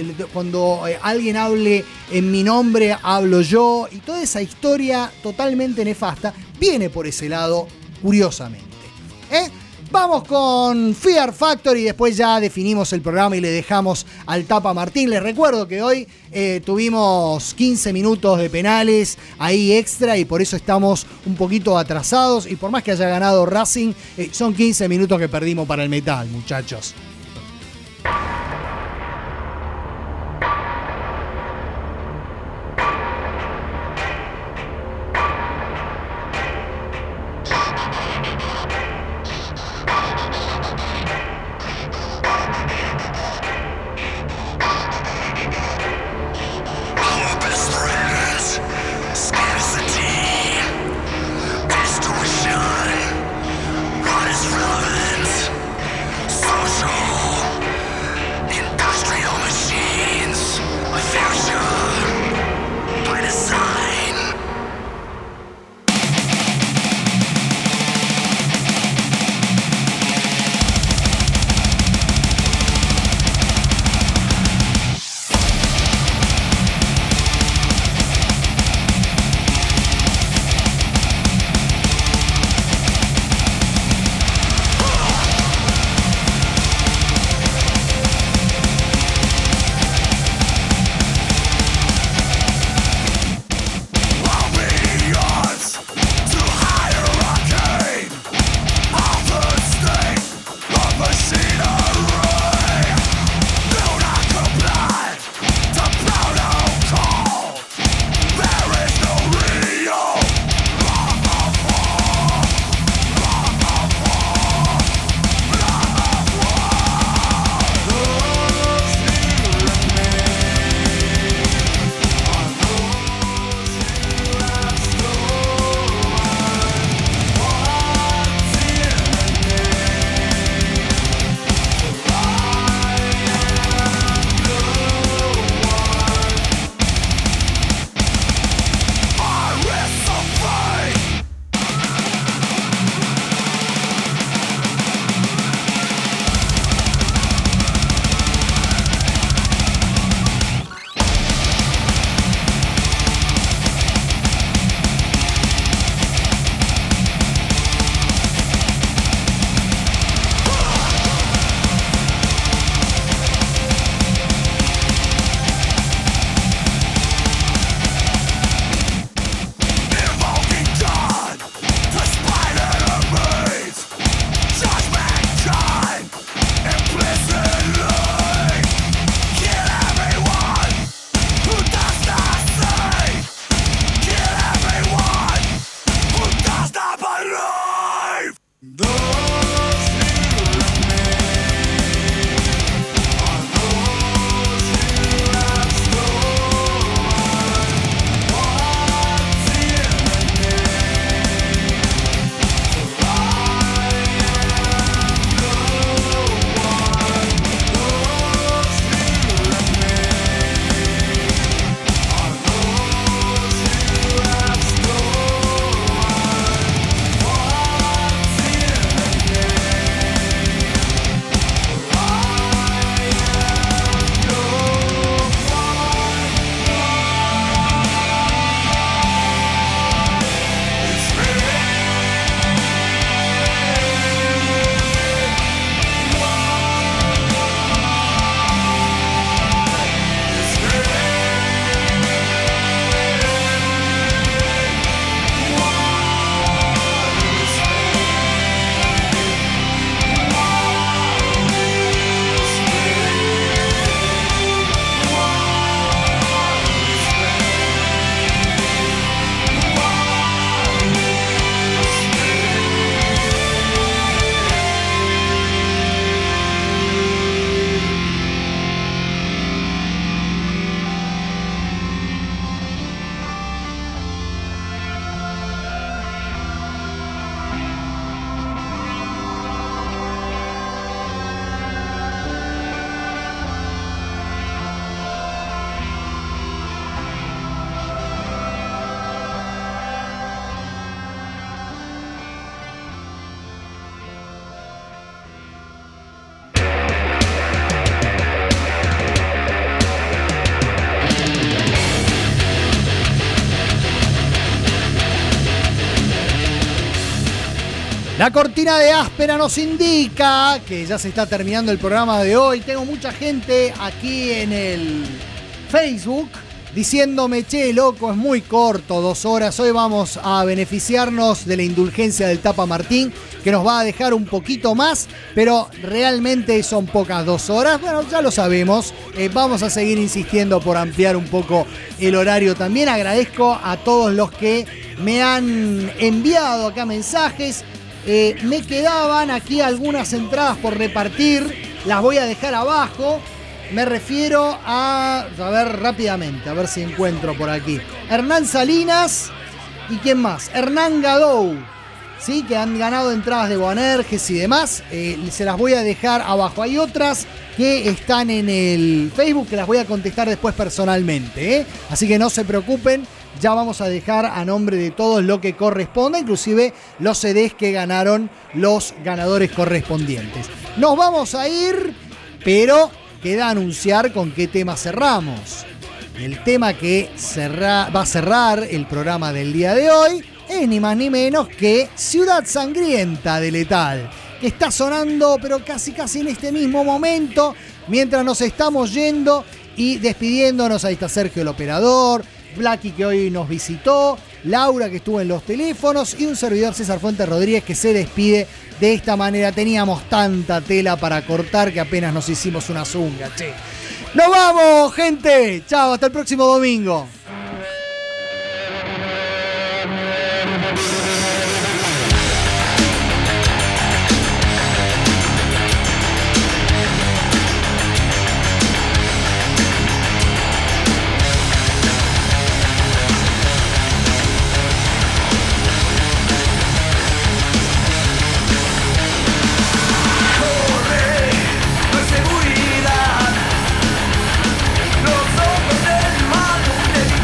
cuando alguien hable en mi nombre, hablo yo. Y toda esa historia totalmente nefasta viene por ese lado, curiosamente. Vamos con Fear Factory y después ya definimos el programa y le dejamos al Tapa Martín. Les recuerdo que hoy tuvimos 15 minutos de penales ahí extra y por eso estamos un poquito atrasados. Y por más que haya ganado Racing, son 15 minutos que perdimos para el metal, muchachos. Social La cortina de áspera nos indica que ya se está terminando el programa de hoy. Tengo mucha gente aquí en el Facebook diciéndome, che, loco, es muy corto, 2 horas. Hoy vamos a beneficiarnos de la indulgencia del Tapa Martín, que nos va a dejar un poquito más, pero realmente son pocas 2 horas. Bueno, ya lo sabemos. Vamos a seguir insistiendo por ampliar un poco el horario. También agradezco a todos los que me han enviado acá mensajes. Me quedaban aquí algunas entradas por repartir. Las voy a dejar abajo. Me refiero a ver rápidamente, a ver si encuentro por aquí. Hernán Salinas y ¿quién más? Hernán Gadou, ¿sí? Que han ganado entradas de Boanerges y demás. Se las voy a dejar abajo. Hay otras que están en el Facebook que las voy a contestar después personalmente, Así que no se preocupen. Ya vamos a dejar a nombre de todos lo que corresponda, inclusive los CDs que ganaron los ganadores correspondientes. Nos vamos a ir, pero queda anunciar con qué tema cerramos. El tema que va a cerrar el programa del día de hoy es ni más ni menos que Ciudad Sangrienta de Letal, que está sonando pero casi en este mismo momento, mientras nos estamos yendo y despidiéndonos. Ahí está Sergio el operador, Blacky que hoy nos visitó, Laura que estuvo en los teléfonos y un servidor César Fuentes Rodríguez que se despide de esta manera. Teníamos tanta tela para cortar que apenas nos hicimos una zunga, che. ¡Nos vamos, gente! Chao, hasta el próximo domingo. Los ojos del mal te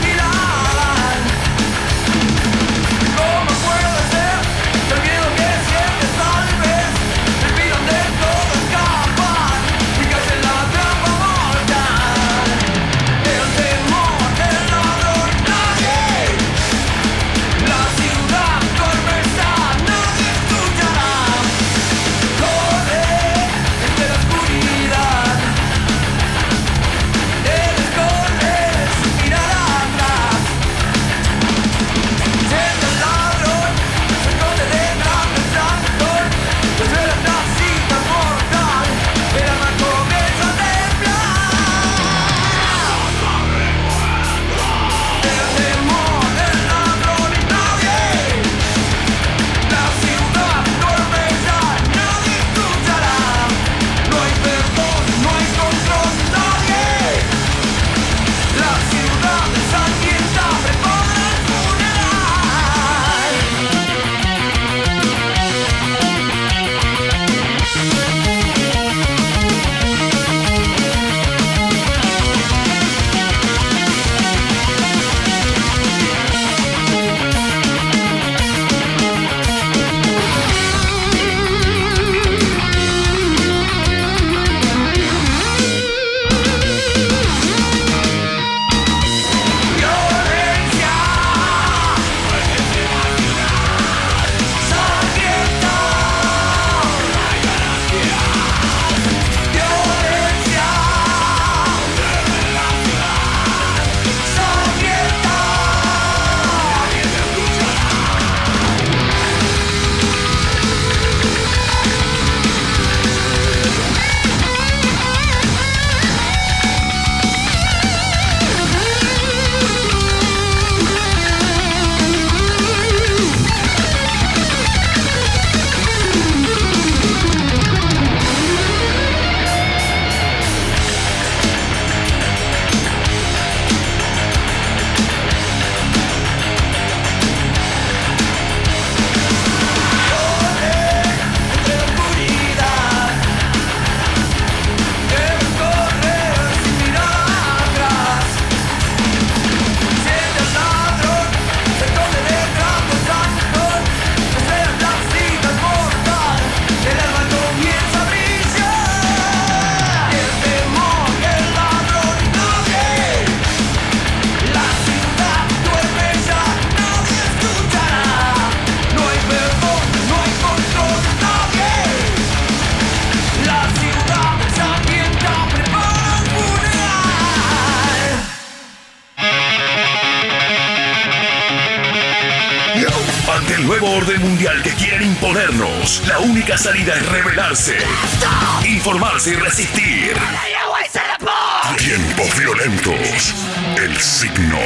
nuevo orden mundial que quieren imponernos, la única salida es rebelarse, informarse y resistir. Tiempos violentos, el signo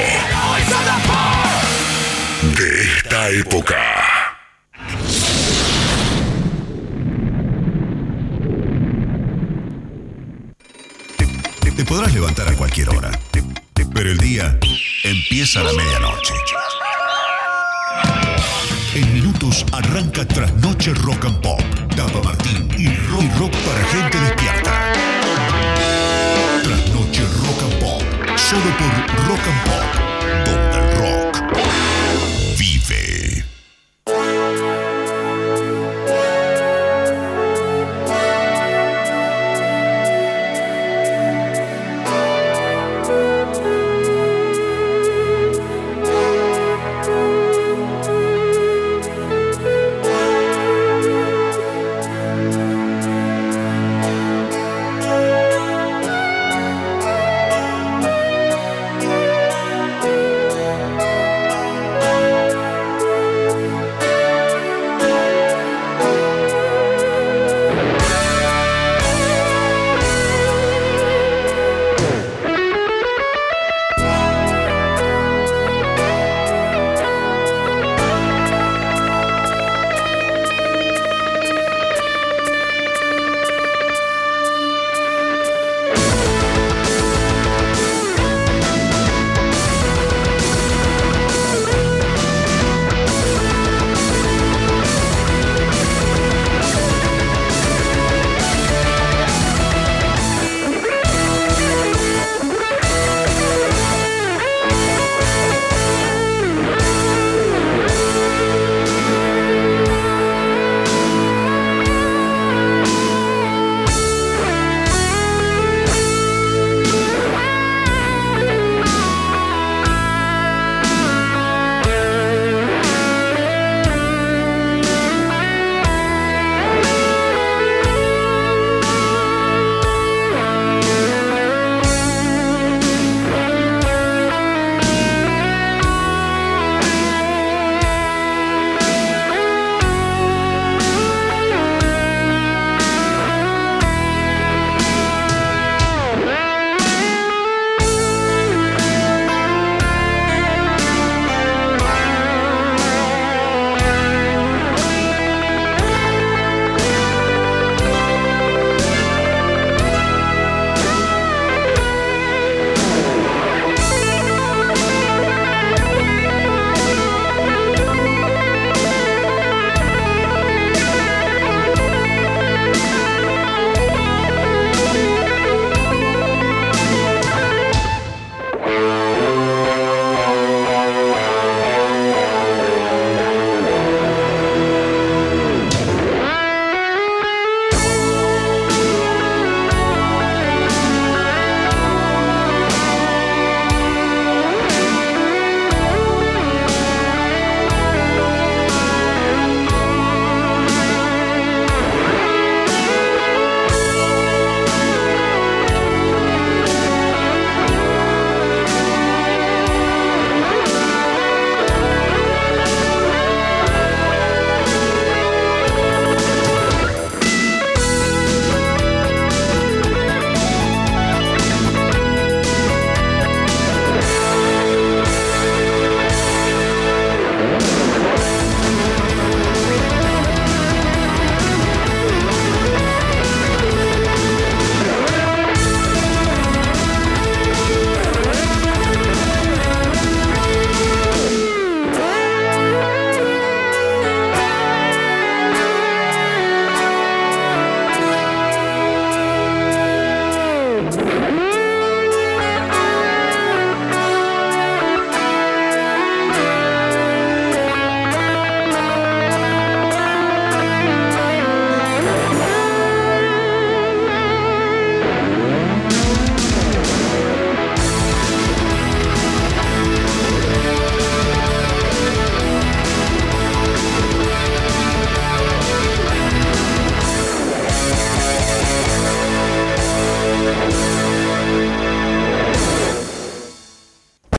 de esta época. Te podrás levantar a cualquier hora, pero el día empieza a la medianoche. En minutos arranca Trasnoche Rock and Pop. Tapa Martín y rock para gente despierta. Trasnoche Rock and Pop, solo por Rock and Pop.